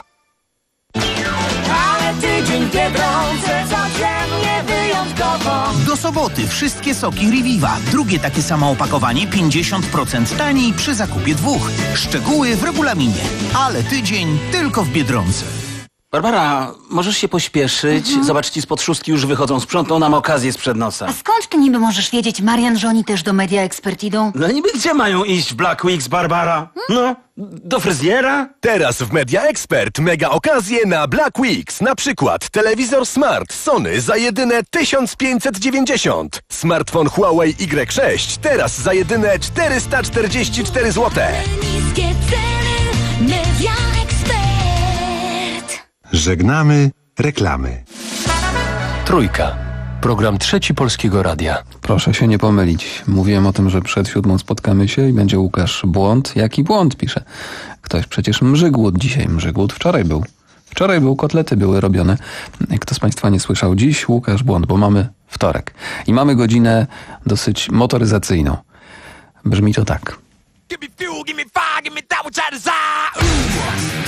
Ale tydzień w Biedronce codziennie wyjątkowo. Do soboty wszystkie soki Reviva. Drugie takie samo opakowanie pięćdziesiąt procent taniej przy zakupie dwóch. Szczegóły w regulaminie. Ale tydzień tylko w Biedronce. Barbara, możesz się pośpieszyć? Mhm. Zobacz, ci spod szóstki już wychodzą. Sprzątną nam okazję sprzed nosa. A skąd ty niby możesz wiedzieć, Marian, że oni też do Media Expert idą? No niby gdzie mają iść w Black Weeks, Barbara? No, do fryzjera? Teraz w Media Expert mega okazje na Black Weeks. Na przykład telewizor Smart Sony za jedyne tysiąc pięćset dziewięćdziesiąt. Smartfon Huawei Y sześć teraz za jedyne czterysta czterdzieści cztery złote. Niskie ceny, Media Expert. Żegnamy reklamy. Trójka. Program Trzeci Polskiego Radia. Proszę się nie pomylić. Mówiłem o tym, że przed siódmą spotkamy się i będzie Łukasz Błąd. Jaki błąd, pisze. Ktoś przecież Mrzygłód dzisiaj. Mrzygłód wczoraj był. Wczoraj był, kotlety były robione. Kto z Państwa nie słyszał? Dziś Łukasz Błąd, bo mamy wtorek. I mamy godzinę dosyć motoryzacyjną. Brzmi to tak. Give me fuel, give me fire, give me that which I desire. Ooh.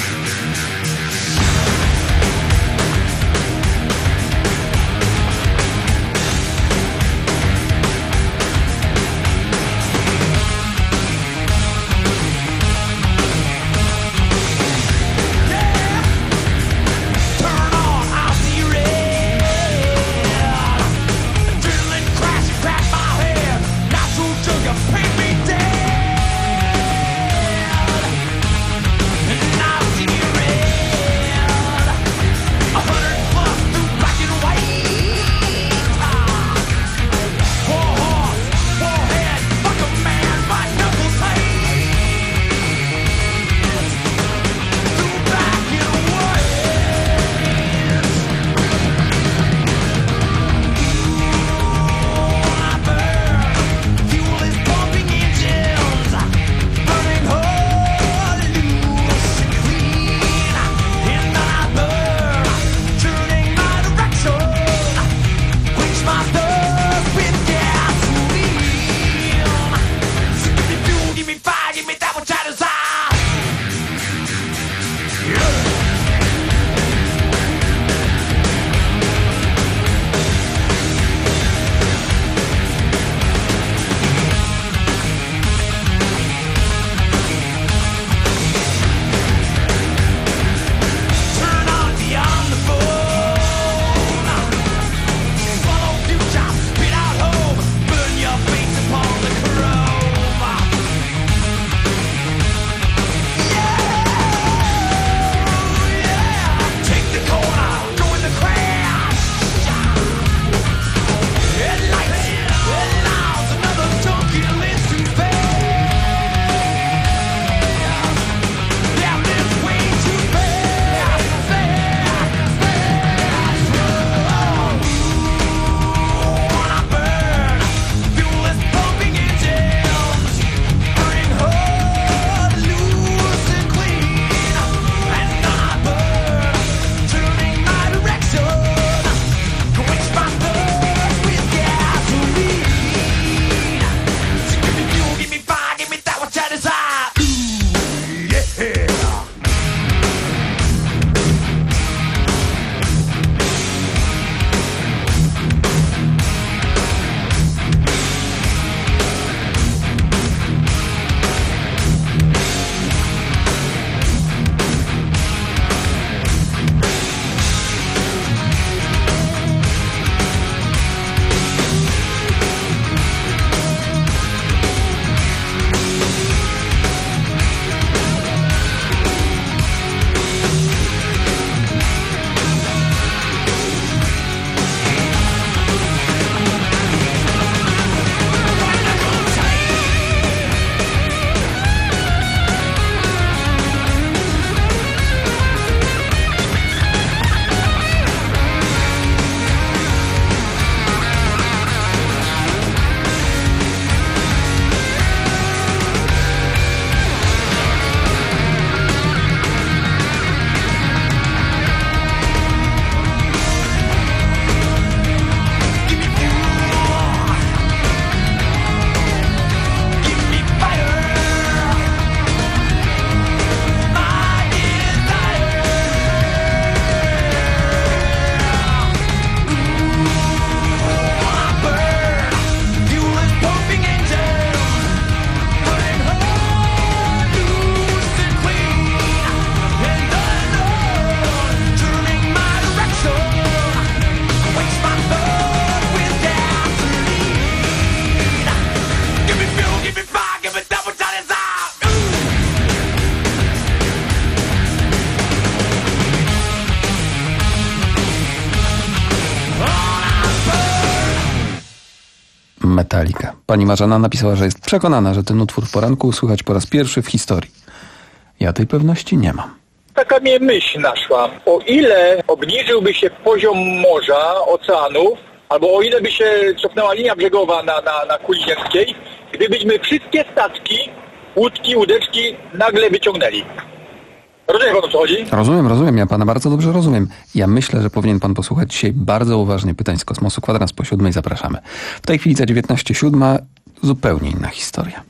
Metallica. Pani Marzena napisała, że jest przekonana, że ten utwór w poranku słychać po raz pierwszy w historii. Ja tej pewności nie mam. Taka mnie myśl naszła. O ile obniżyłby się poziom morza, oceanów, albo o ile by się cofnęła linia brzegowa na, na, na kuli ziemskiej, gdybyśmy wszystkie statki, łódki, łódeczki nagle wyciągnęli. Rozumie pan, o co chodzi? Rozumiem, rozumiem. Ja pana bardzo dobrze rozumiem. Ja myślę, że powinien pan posłuchać dzisiaj bardzo uważnie pytań z kosmosu. Kwadrans po siódmej, zapraszamy. W tej chwili za dziewiętnaście siódma zupełnie inna historia.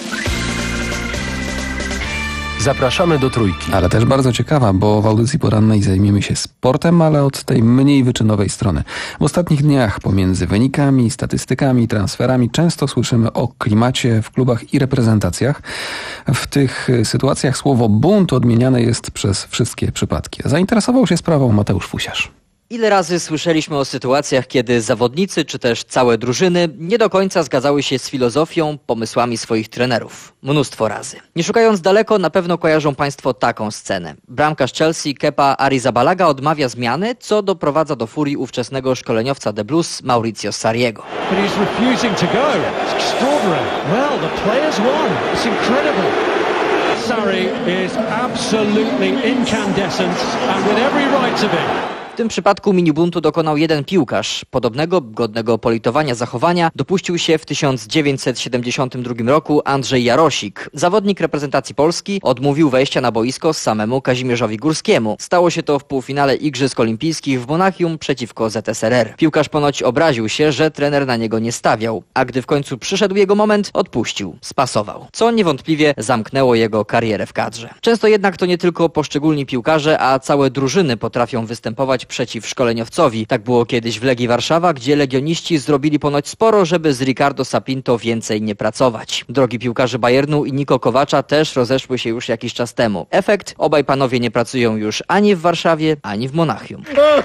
Zapraszamy do Trójki. Ale też bardzo ciekawa, bo w audycji porannej zajmiemy się sportem, ale od tej mniej wyczynowej strony. W ostatnich dniach pomiędzy wynikami, statystykami, transferami często słyszymy o klimacie w klubach i reprezentacjach. W tych sytuacjach słowo bunt odmieniane jest przez wszystkie przypadki. Zainteresował się sprawą Mateusz Fusiarz. Ile razy słyszeliśmy o sytuacjach, kiedy zawodnicy czy też całe drużyny nie do końca zgadzały się z filozofią, pomysłami swoich trenerów? Mnóstwo razy. Nie szukając daleko, na pewno kojarzą Państwo taką scenę. Bramkarz Chelsea Kepa Arrizabalaga odmawia zmiany, co doprowadza do furii ówczesnego szkoleniowca The Blues Mauricio Sarriego. But he's refusing to go. It's extraordinary. Well, the players won. It's incredible. Sarri is absolutely incandescent and with every right to be. W tym przypadku minibuntu dokonał jeden piłkarz. Podobnego, godnego politowania zachowania dopuścił się w tysiąc dziewięćset siedemdziesiątym drugim roku Andrzej Jarosik. Zawodnik reprezentacji Polski odmówił wejścia na boisko samemu Kazimierzowi Górskiemu. Stało się to w półfinale Igrzysk Olimpijskich w Monachium przeciwko Z S R R. Piłkarz ponoć obraził się, że trener na niego nie stawiał, a gdy w końcu przyszedł jego moment, odpuścił, spasował, co niewątpliwie zamknęło jego karierę w kadrze. Często jednak to nie tylko poszczególni piłkarze, a całe drużyny potrafią występować przeciw szkoleniowcowi. Tak było kiedyś w Legii Warszawa, gdzie legioniści zrobili ponoć sporo, żeby z Ricardo Sapinto więcej nie pracować. Drogi piłkarze Bayernu i Niko Kowacza też rozeszły się już jakiś czas temu. Efekt? Obaj panowie nie pracują już ani w Warszawie, ani w Monachium.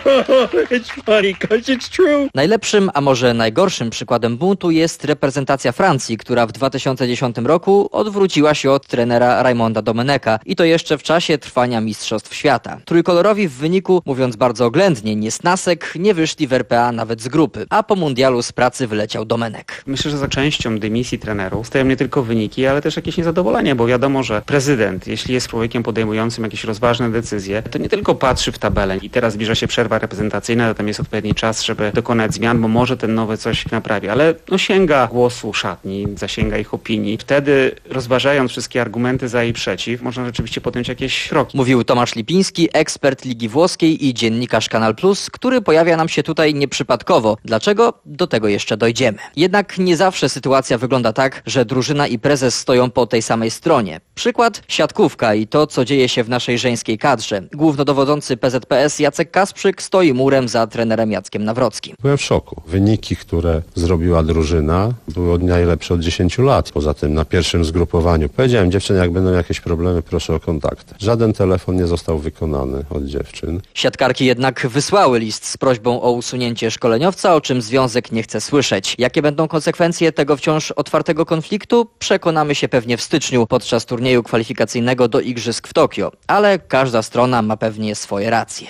It's funny 'cause it's true. Najlepszym, a może najgorszym przykładem buntu jest reprezentacja Francji, która w dwa tysiące dziesiątym roku odwróciła się od trenera Raymonda Domeneka i to jeszcze w czasie trwania Mistrzostw Świata. Trójkolorowi w wyniku, mówiąc bardzo oględnie, niesnasek, nie wyszli w R P A nawet z grupy, a po mundialu z pracy wyleciał Domenek. Myślę, że za częścią dymisji trenerów stoją nie tylko wyniki, ale też jakieś niezadowolenie, bo wiadomo, że prezydent, jeśli jest człowiekiem podejmującym jakieś rozważne decyzje, to nie tylko patrzy w tabelę i teraz zbliża się przerwa reprezentacyjna, tam jest odpowiedni czas, żeby dokonać zmian, bo może ten nowy coś naprawi, ale no sięga głosu szatni, zasięga ich opinii. Wtedy, rozważając wszystkie argumenty za i przeciw, można rzeczywiście podjąć jakieś kroki. Mówił Tomasz Lipiński, ekspert Ligi Włoskiej i dziennikarz Kanal Plus, który pojawia nam się tutaj nieprzypadkowo. Dlaczego? Do tego jeszcze dojdziemy. Jednak nie zawsze sytuacja wygląda tak, że drużyna i prezes stoją po tej samej stronie. Przykład? Siatkówka i to, co dzieje się w naszej żeńskiej kadrze. Głównodowodzący P Z P S Jacek Kasprzyk stoi murem za trenerem Jackiem Nawrockim. Byłem w szoku. Wyniki, które zrobiła drużyna, były najlepsze od dziesięciu lat. Poza tym na pierwszym zgrupowaniu powiedziałem dziewczyny, jak będą jakieś problemy, proszę o kontakty. Żaden telefon nie został wykonany od dziewczyn. Siatkarki jednak wysłały list z prośbą o usunięcie szkoleniowca, o czym związek nie chce słyszeć. Jakie będą konsekwencje tego wciąż otwartego konfliktu? Przekonamy się pewnie w styczniu podczas turnieju kwalifikacyjnego do Igrzysk w Tokio. Ale każda strona ma pewnie swoje racje.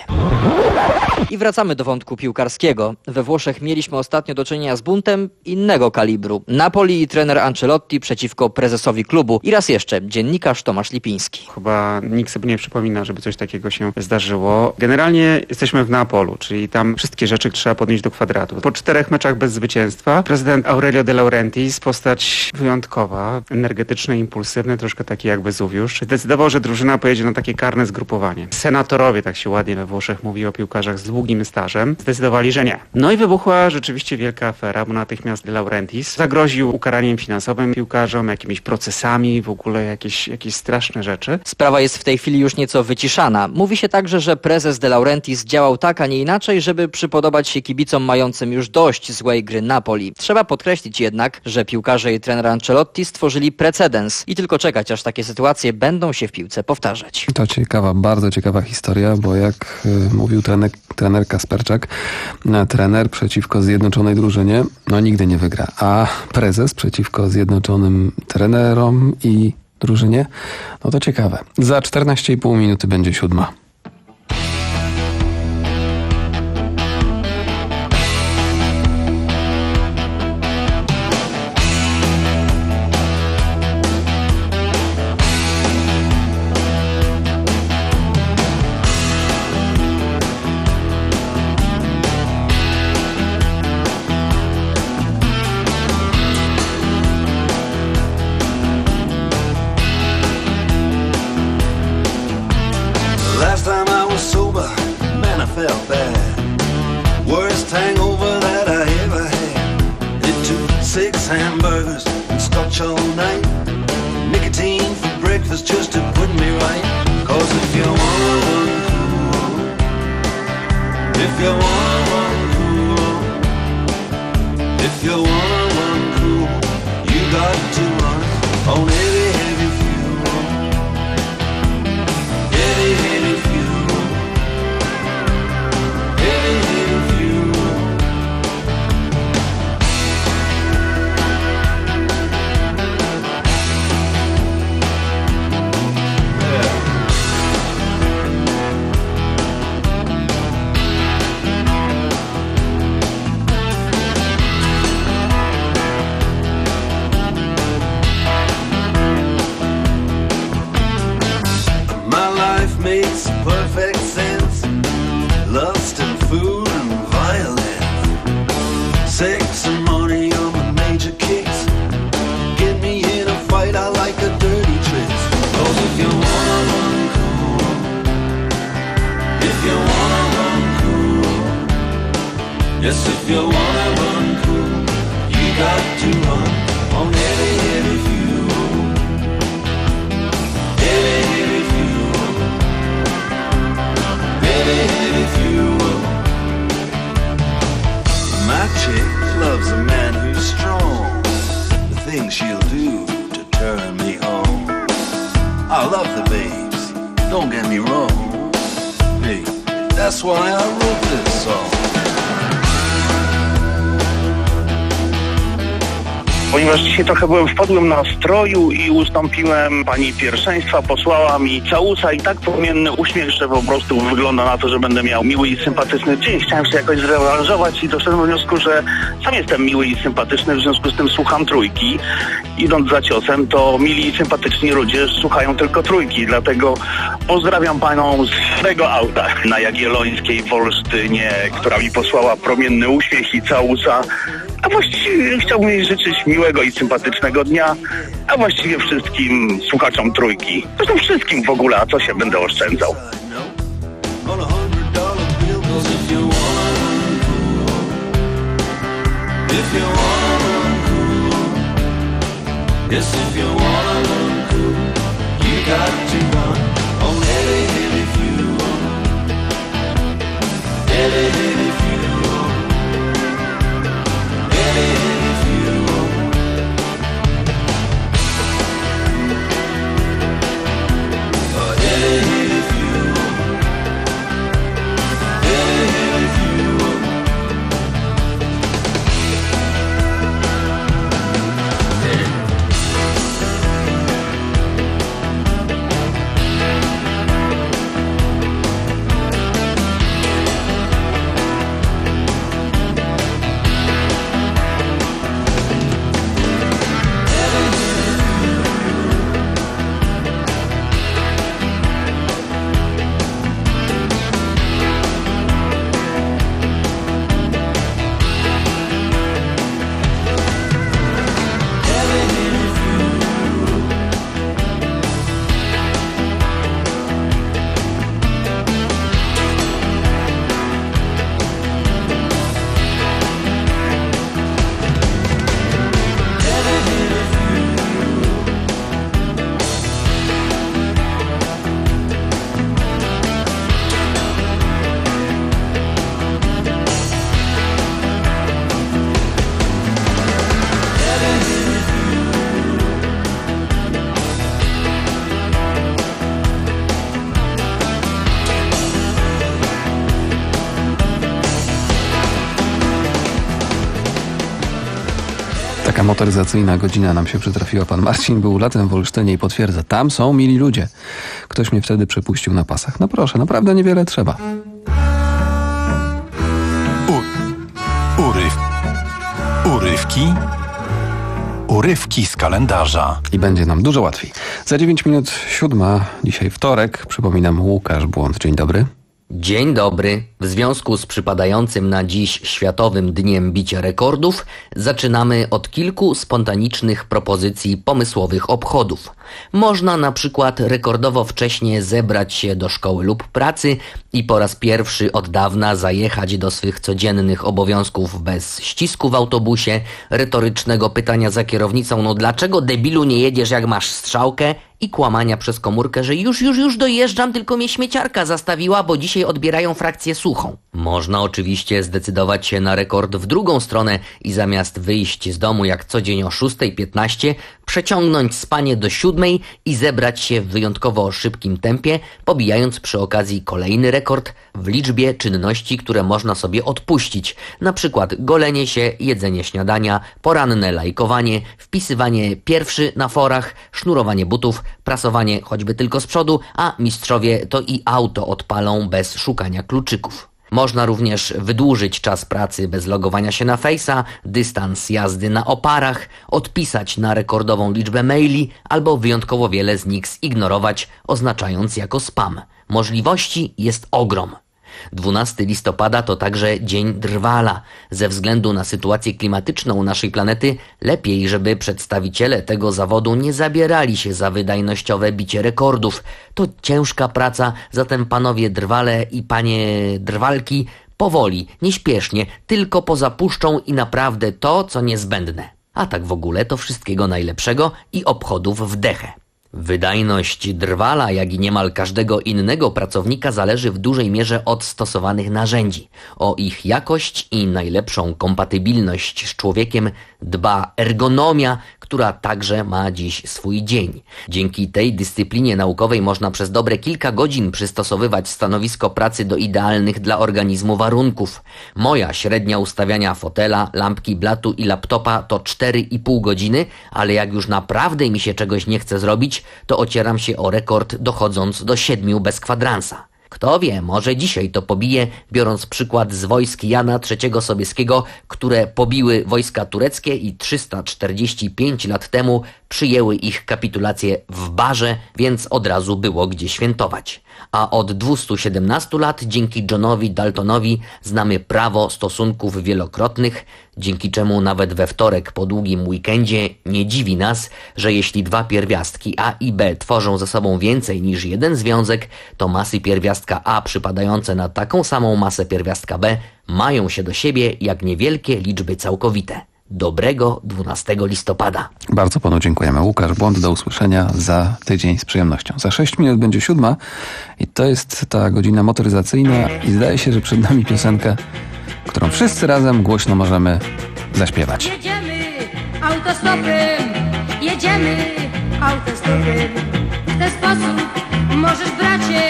I wracamy do wątku piłkarskiego. We Włoszech mieliśmy ostatnio do czynienia z buntem innego kalibru. Napoli i trener Ancelotti przeciwko prezesowi klubu. I raz jeszcze dziennikarz Tomasz Lipiński. Chyba nikt sobie nie przypomina, żeby coś takiego się zdarzyło. Generalnie jesteśmy w Neapolu, czyli tam wszystkie rzeczy trzeba podnieść do kwadratu. Po czterech meczach bez zwycięstwa prezydent Aurelio De Laurentiis, postać wyjątkowa, energetyczny, impulsywny, troszkę taki jak Wezuwiusz, decydował, że drużyna pojedzie na takie karne zgrupowanie. Senatorowie, tak się ładnie we Włoszech mówi o piłkarzach z długim stażem, zdecydowali, że nie. No i wybuchła rzeczywiście wielka afera, bo natychmiast De Laurentiis zagroził ukaraniem finansowym piłkarzom, jakimiś procesami, w ogóle jakieś, jakieś straszne rzeczy. Sprawa jest w tej chwili już nieco wyciszana. Mówi się także, że prezes De Laurentiis działał tak, a nie inaczej, żeby przypodobać się kibicom mającym już dość złej gry Napoli. Trzeba podkreślić jednak, że piłkarze i trener Ancelotti stworzyli precedens i tylko czekać, aż takie sytuacje będą się w piłce powtarzać. To ciekawa, bardzo ciekawa historia, bo jak y, mówił trener, trener Kasperczak, trener przeciwko zjednoczonej drużynie, no nigdy nie wygra, a prezes przeciwko zjednoczonym trenerom i drużynie, no to ciekawe. Za czternaście i pół minuty będzie siódma. hamburgers and scotch all night. Nicotine for breakfast just to put me right. Cause if you want one cool, if you want one cool, if you want one cool, you got to run on heavy, heavy fuel. Heavy, heavy fuel. Heavy, heavy fuel. Makes perfect sense. Lust and food and violence. Sex and money are my major kicks. Get me in a fight, I like a dirty tricks. Cause if you wanna run cool, if you wanna run cool, yes, if you wanna run cool, you got to run on heavy, heavy fuel. Heavy, heavy fuel. Heavy, heavy fuel. My chick loves a man who's strong. The things she'll do to turn me on. I love the babes, don't get me wrong. Hey, that's why I wrote this song. Ponieważ dzisiaj trochę byłem w podłym nastroju i ustąpiłem, pani pierwszeństwa posłała mi całusa i tak płomienny uśmiech, że po prostu wygląda na to, że będę miał miły i sympatyczny dzień. Chciałem się jakoś zrewanżować i doszedłem do wniosku, że sam jestem miły i sympatyczny, w związku z tym słucham trójki. Idąc za ciosem, to mili i sympatyczni ludzie słuchają tylko trójki, dlatego pozdrawiam panią z tego auta na Jagiellońskiej w Olsztynie, która mi posłała promienny uśmiech i całusa. A właściwie chciałbym jej życzyć miłego i sympatycznego dnia, a właściwie wszystkim słuchaczom trójki. Zresztą wszystkim w ogóle, a co się będę oszczędzał. Taka motoryzacyjna godzina nam się przytrafiła. Pan Marcin był latem w Olsztynie i potwierdza, tam są mili ludzie. Ktoś mnie wtedy przepuścił na pasach. No proszę, naprawdę niewiele trzeba. U, uryw, urywki, urywki z kalendarza. I będzie nam dużo łatwiej. Za dziewięć minut siódma, dzisiaj wtorek. Przypominam, Łukasz Błąd. Dzień dobry. Dzień dobry. W związku z przypadającym na dziś Światowym Dniem Bicia Rekordów zaczynamy od kilku spontanicznych propozycji pomysłowych obchodów. Można na przykład rekordowo wcześnie zebrać się do szkoły lub pracy i po raz pierwszy od dawna zajechać do swych codziennych obowiązków bez ścisku w autobusie, retorycznego pytania za kierownicą, no dlaczego debilu nie jedziesz jak masz strzałkę, i kłamania przez komórkę, że już, już, już dojeżdżam, tylko mnie śmieciarka zastawiła, bo dzisiaj odbierają frakcję suchą. Można oczywiście zdecydować się na rekord w drugą stronę i zamiast wyjść z domu jak co dzień o szósta piętnaście, przeciągnąć spanie do siódmej i zebrać się w wyjątkowo szybkim tempie, pobijając przy okazji kolejny rekord w liczbie czynności, które można sobie odpuścić. Na przykład golenie się, jedzenie śniadania, poranne lajkowanie, wpisywanie pierwszy na forach, sznurowanie butów, prasowanie choćby tylko z przodu, a mistrzowie to i auto odpalą bez szukania kluczyków. Można również wydłużyć czas pracy bez logowania się na Face'a, dystans jazdy na oparach, odpisać na rekordową liczbę maili albo wyjątkowo wiele z nich zignorować, oznaczając jako spam. Możliwości jest ogrom. dwunastego listopada to także Dzień Drwala. Ze względu na sytuację klimatyczną naszej planety lepiej, żeby przedstawiciele tego zawodu nie zabierali się za wydajnościowe bicie rekordów. To ciężka praca, zatem panowie drwale i panie drwalki powoli, nieśpiesznie, tylko pozapuszczą i naprawdę to, co niezbędne. A tak w ogóle to wszystkiego najlepszego i obchodów w dechę. Wydajność drwala, jak i niemal każdego innego pracownika zależy w dużej mierze od stosowanych narzędzi. O ich jakość i najlepszą kompatybilność z człowiekiem dba ergonomia, która także ma dziś swój dzień. Dzięki tej dyscyplinie naukowej można przez dobre kilka godzin przystosowywać stanowisko pracy do idealnych dla organizmu warunków. Moja średnia ustawiania fotela, lampki, blatu i laptopa to cztery i pół godziny, ale jak już naprawdę mi się czegoś nie chce zrobić, to ocieram się o rekord dochodząc do siedmiu bez kwadransa. Kto wie, może dzisiaj to pobije, biorąc przykład z wojsk Jana trzeciego Sobieskiego, które pobiły wojska tureckie i trzysta czterdzieści pięć lat temu przyjęły ich kapitulację w Barze, więc od razu było gdzie świętować. A od dwustu siedemnastu lat dzięki Johnowi Daltonowi znamy prawo stosunków wielokrotnych, dzięki czemu nawet we wtorek po długim weekendzie nie dziwi nas, że jeśli dwa pierwiastki A i B tworzą ze sobą więcej niż jeden związek, to masy pierwiastka A przypadające na taką samą masę pierwiastka B mają się do siebie jak niewielkie liczby całkowite. Dobrego dwunastego listopada. Bardzo panu dziękujemy. Łukasz Błąd, do usłyszenia za tydzień z przyjemnością. Za sześć minut będzie siódma i to jest ta godzina motoryzacyjna i zdaje się, że przed nami piosenkę, którą wszyscy razem głośno możemy zaśpiewać. Jedziemy autostopem, jedziemy autostopem. W ten sposób możesz, bracie,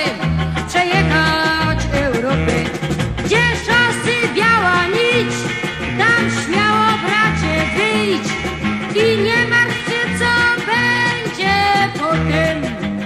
przejechać Europę. Gdzie szosy biała nić, tam śmiało, bracie, wyjdź i nie martw się, co będzie potem.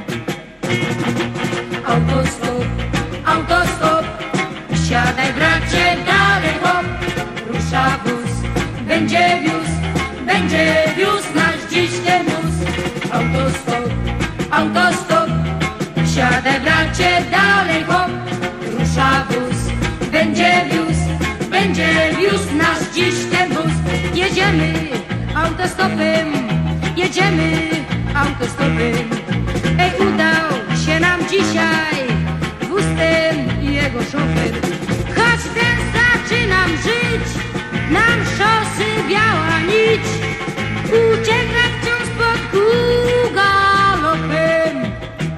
Autostop, autostop, siadaj, bracie, dalej hop. Rusza wóz, będzie wiózł, będzie wiózł nasz dziś ten wóz. Autostop, autostop, siadaj, bracie, dalej hop. Rusza wóz, będzie wiózł, będzie wiózł nasz dziś ten wóz. Jedziemy autostopem, jedziemy autostopem. Ej, udał się nam dzisiaj wóz ten i jego szofer. Choć ten zaczynam żyć, nam szosy biała nić ucieka wciąż pod kół galopem.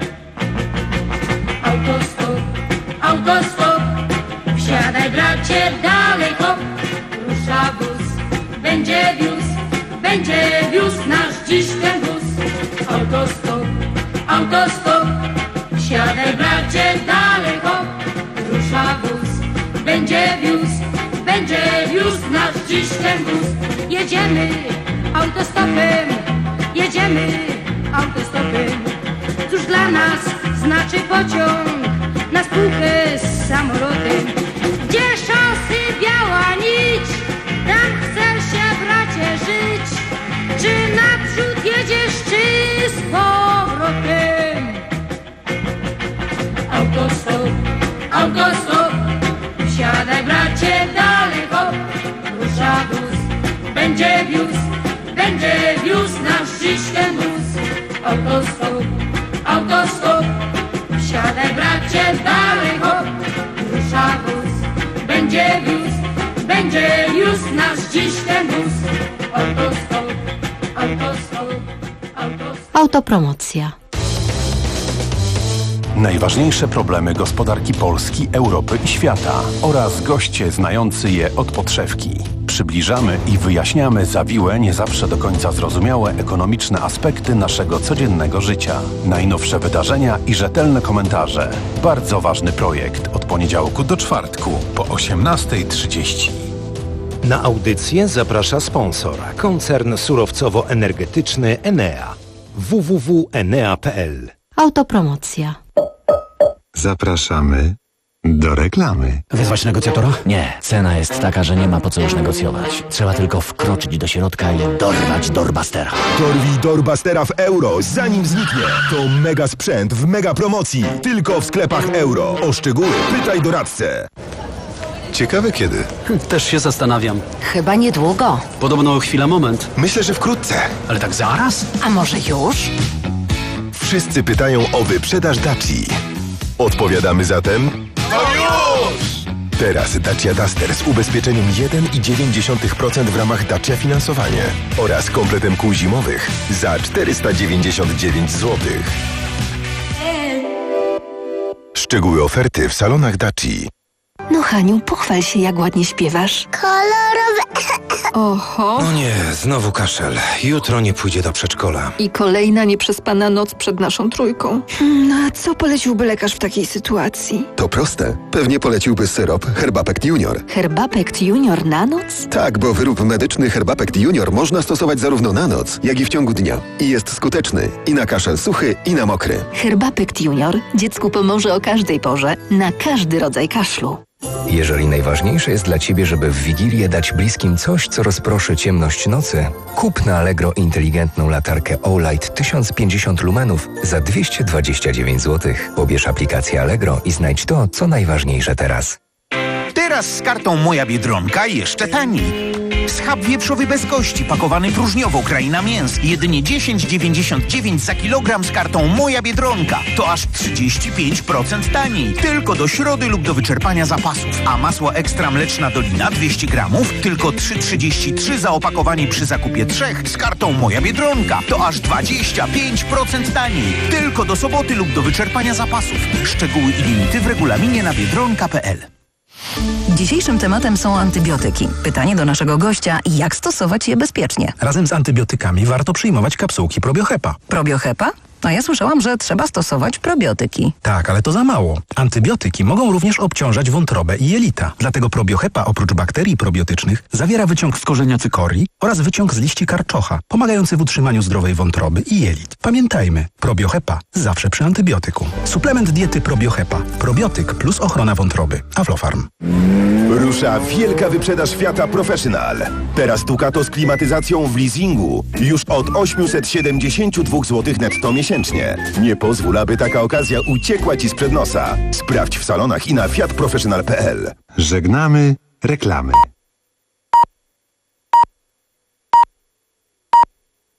Autostop, autostop, wsiadaj, bracie, dalej hop. Rusza wóz, będzie wiózł, będzie wiózł nasz dziś ten wóz. Autostop, autostop, wsiadaj, bracie, dalej hop. Rusza wóz, będzie wiózł, będzie wiózł nasz dziś ten wóz. Jedziemy autostopem, jedziemy autostopem. Cóż dla nas znaczy pociąg na spółkę z samolotem? Gdzie szosy biała nić, tam chcesz się, bracie, żyć. Czy naprzód jedziesz, czy z powrotem? Autostop, autostop, Wsiadaj bracie daleko, rusza wóz, będzie wiózł, będzie wiózł nasz dziś ten wóz. Autostop, autostop, wsiadaj bracie daleko, rusza wóz, będzie wiózł, będzie wiózł nasz dziś ten wóz. Autostop, autostop, autostop. Autopromocja. Najważniejsze problemy gospodarki Polski, Europy i świata oraz goście znający je od podszewki. Przybliżamy i wyjaśniamy zawiłe, nie zawsze do końca zrozumiałe ekonomiczne aspekty naszego codziennego życia. Najnowsze wydarzenia i rzetelne komentarze. Bardzo ważny projekt od poniedziałku do czwartku po osiemnasta trzydzieści. Na audycję zaprasza sponsor, koncern surowcowo-energetyczny Enea. w w w kropka enea kropka p l. Autopromocja. Zapraszamy do reklamy. Wezwać negocjatora? Nie. Cena jest taka, że nie ma po co już negocjować. Trzeba tylko wkroczyć do środka i dorwać Doorbustera. Dorwij Doorbustera w euro, zanim zniknie. To mega sprzęt w mega promocji. Tylko w sklepach euro. O szczegóły pytaj doradcę. Ciekawe kiedy. Też się zastanawiam. Chyba niedługo. Podobno chwila moment. Myślę, że wkrótce. Ale tak zaraz? A może już? Wszyscy pytają o wyprzedaż Daci. Odpowiadamy zatem... No już! Teraz Dacia Duster z ubezpieczeniem jeden i dziewięć procent w ramach Dacia Finansowanie oraz kompletem kół zimowych za czterysta dziewięćdziesiąt dziewięć złotych. Szczegóły oferty w salonach Daci. No Haniu, pochwal się, jak ładnie śpiewasz. Kolorowe. Oho. No nie, znowu kaszel. Jutro nie pójdzie do przedszkola. I kolejna nieprzespana noc przed naszą trójką. No a co poleciłby lekarz w takiej sytuacji? To proste. Pewnie poleciłby syrop Herbapekt Junior. Herbapekt Junior na noc? Tak, bo wyrób medyczny Herbapekt Junior można stosować zarówno na noc, jak i w ciągu dnia. I jest skuteczny i na kaszel suchy, i na mokry. Herbapekt Junior dziecku pomoże o każdej porze, na każdy rodzaj kaszlu. Jeżeli najważniejsze jest dla Ciebie, żeby w Wigilię dać bliskim coś, co rozproszy ciemność nocy, kup na Allegro inteligentną latarkę O-Light tysiąc pięćdziesiąt lumenów za dwieście dwadzieścia dziewięć złotych. Pobierz aplikację Allegro i znajdź to, co najważniejsze teraz. Teraz z kartą Moja Biedronka jeszcze taniej. Schab wieprzowy bez kości, pakowany próżniowo, kraina mięs. Jedynie dziesięć dziewięćdziesiąt dziewięć za kilogram z kartą Moja Biedronka. To aż trzydzieści pięć procent taniej. Tylko do środy lub do wyczerpania zapasów. A masło ekstra mleczna Dolina dwieście gramów, tylko trzy trzydzieści trzy za opakowanie przy zakupie trzech z kartą Moja Biedronka. To aż dwadzieścia pięć procent taniej. Tylko do soboty lub do wyczerpania zapasów. Szczegóły i limity w regulaminie na biedronka kropka p l. Dzisiejszym tematem są antybiotyki. Pytanie do naszego gościa, jak stosować je bezpiecznie? Razem z antybiotykami warto przyjmować kapsułki Probiohepa. Probiohepa? A ja słyszałam, że trzeba stosować probiotyki. Tak, ale to za mało. Antybiotyki mogą również obciążać wątrobę i jelita. Dlatego Probiohepa oprócz bakterii probiotycznych zawiera wyciąg z korzenia cykorii oraz wyciąg z liści karczocha, pomagający w utrzymaniu zdrowej wątroby i jelit. Pamiętajmy, Probiohepa zawsze przy antybiotyku. Suplement diety Probiohepa. Probiotyk plus ochrona wątroby. Aflofarm. Rusza wielka wyprzedaż Fiata Professional. Teraz Ducato z klimatyzacją w leasingu. Już od osiemset siedemdziesiąt dwa złotych netto miesięcznie. Nie pozwól, aby taka okazja uciekła Ci sprzed nosa. Sprawdź w salonach i na fiat professional kropka p l. Żegnamy reklamy.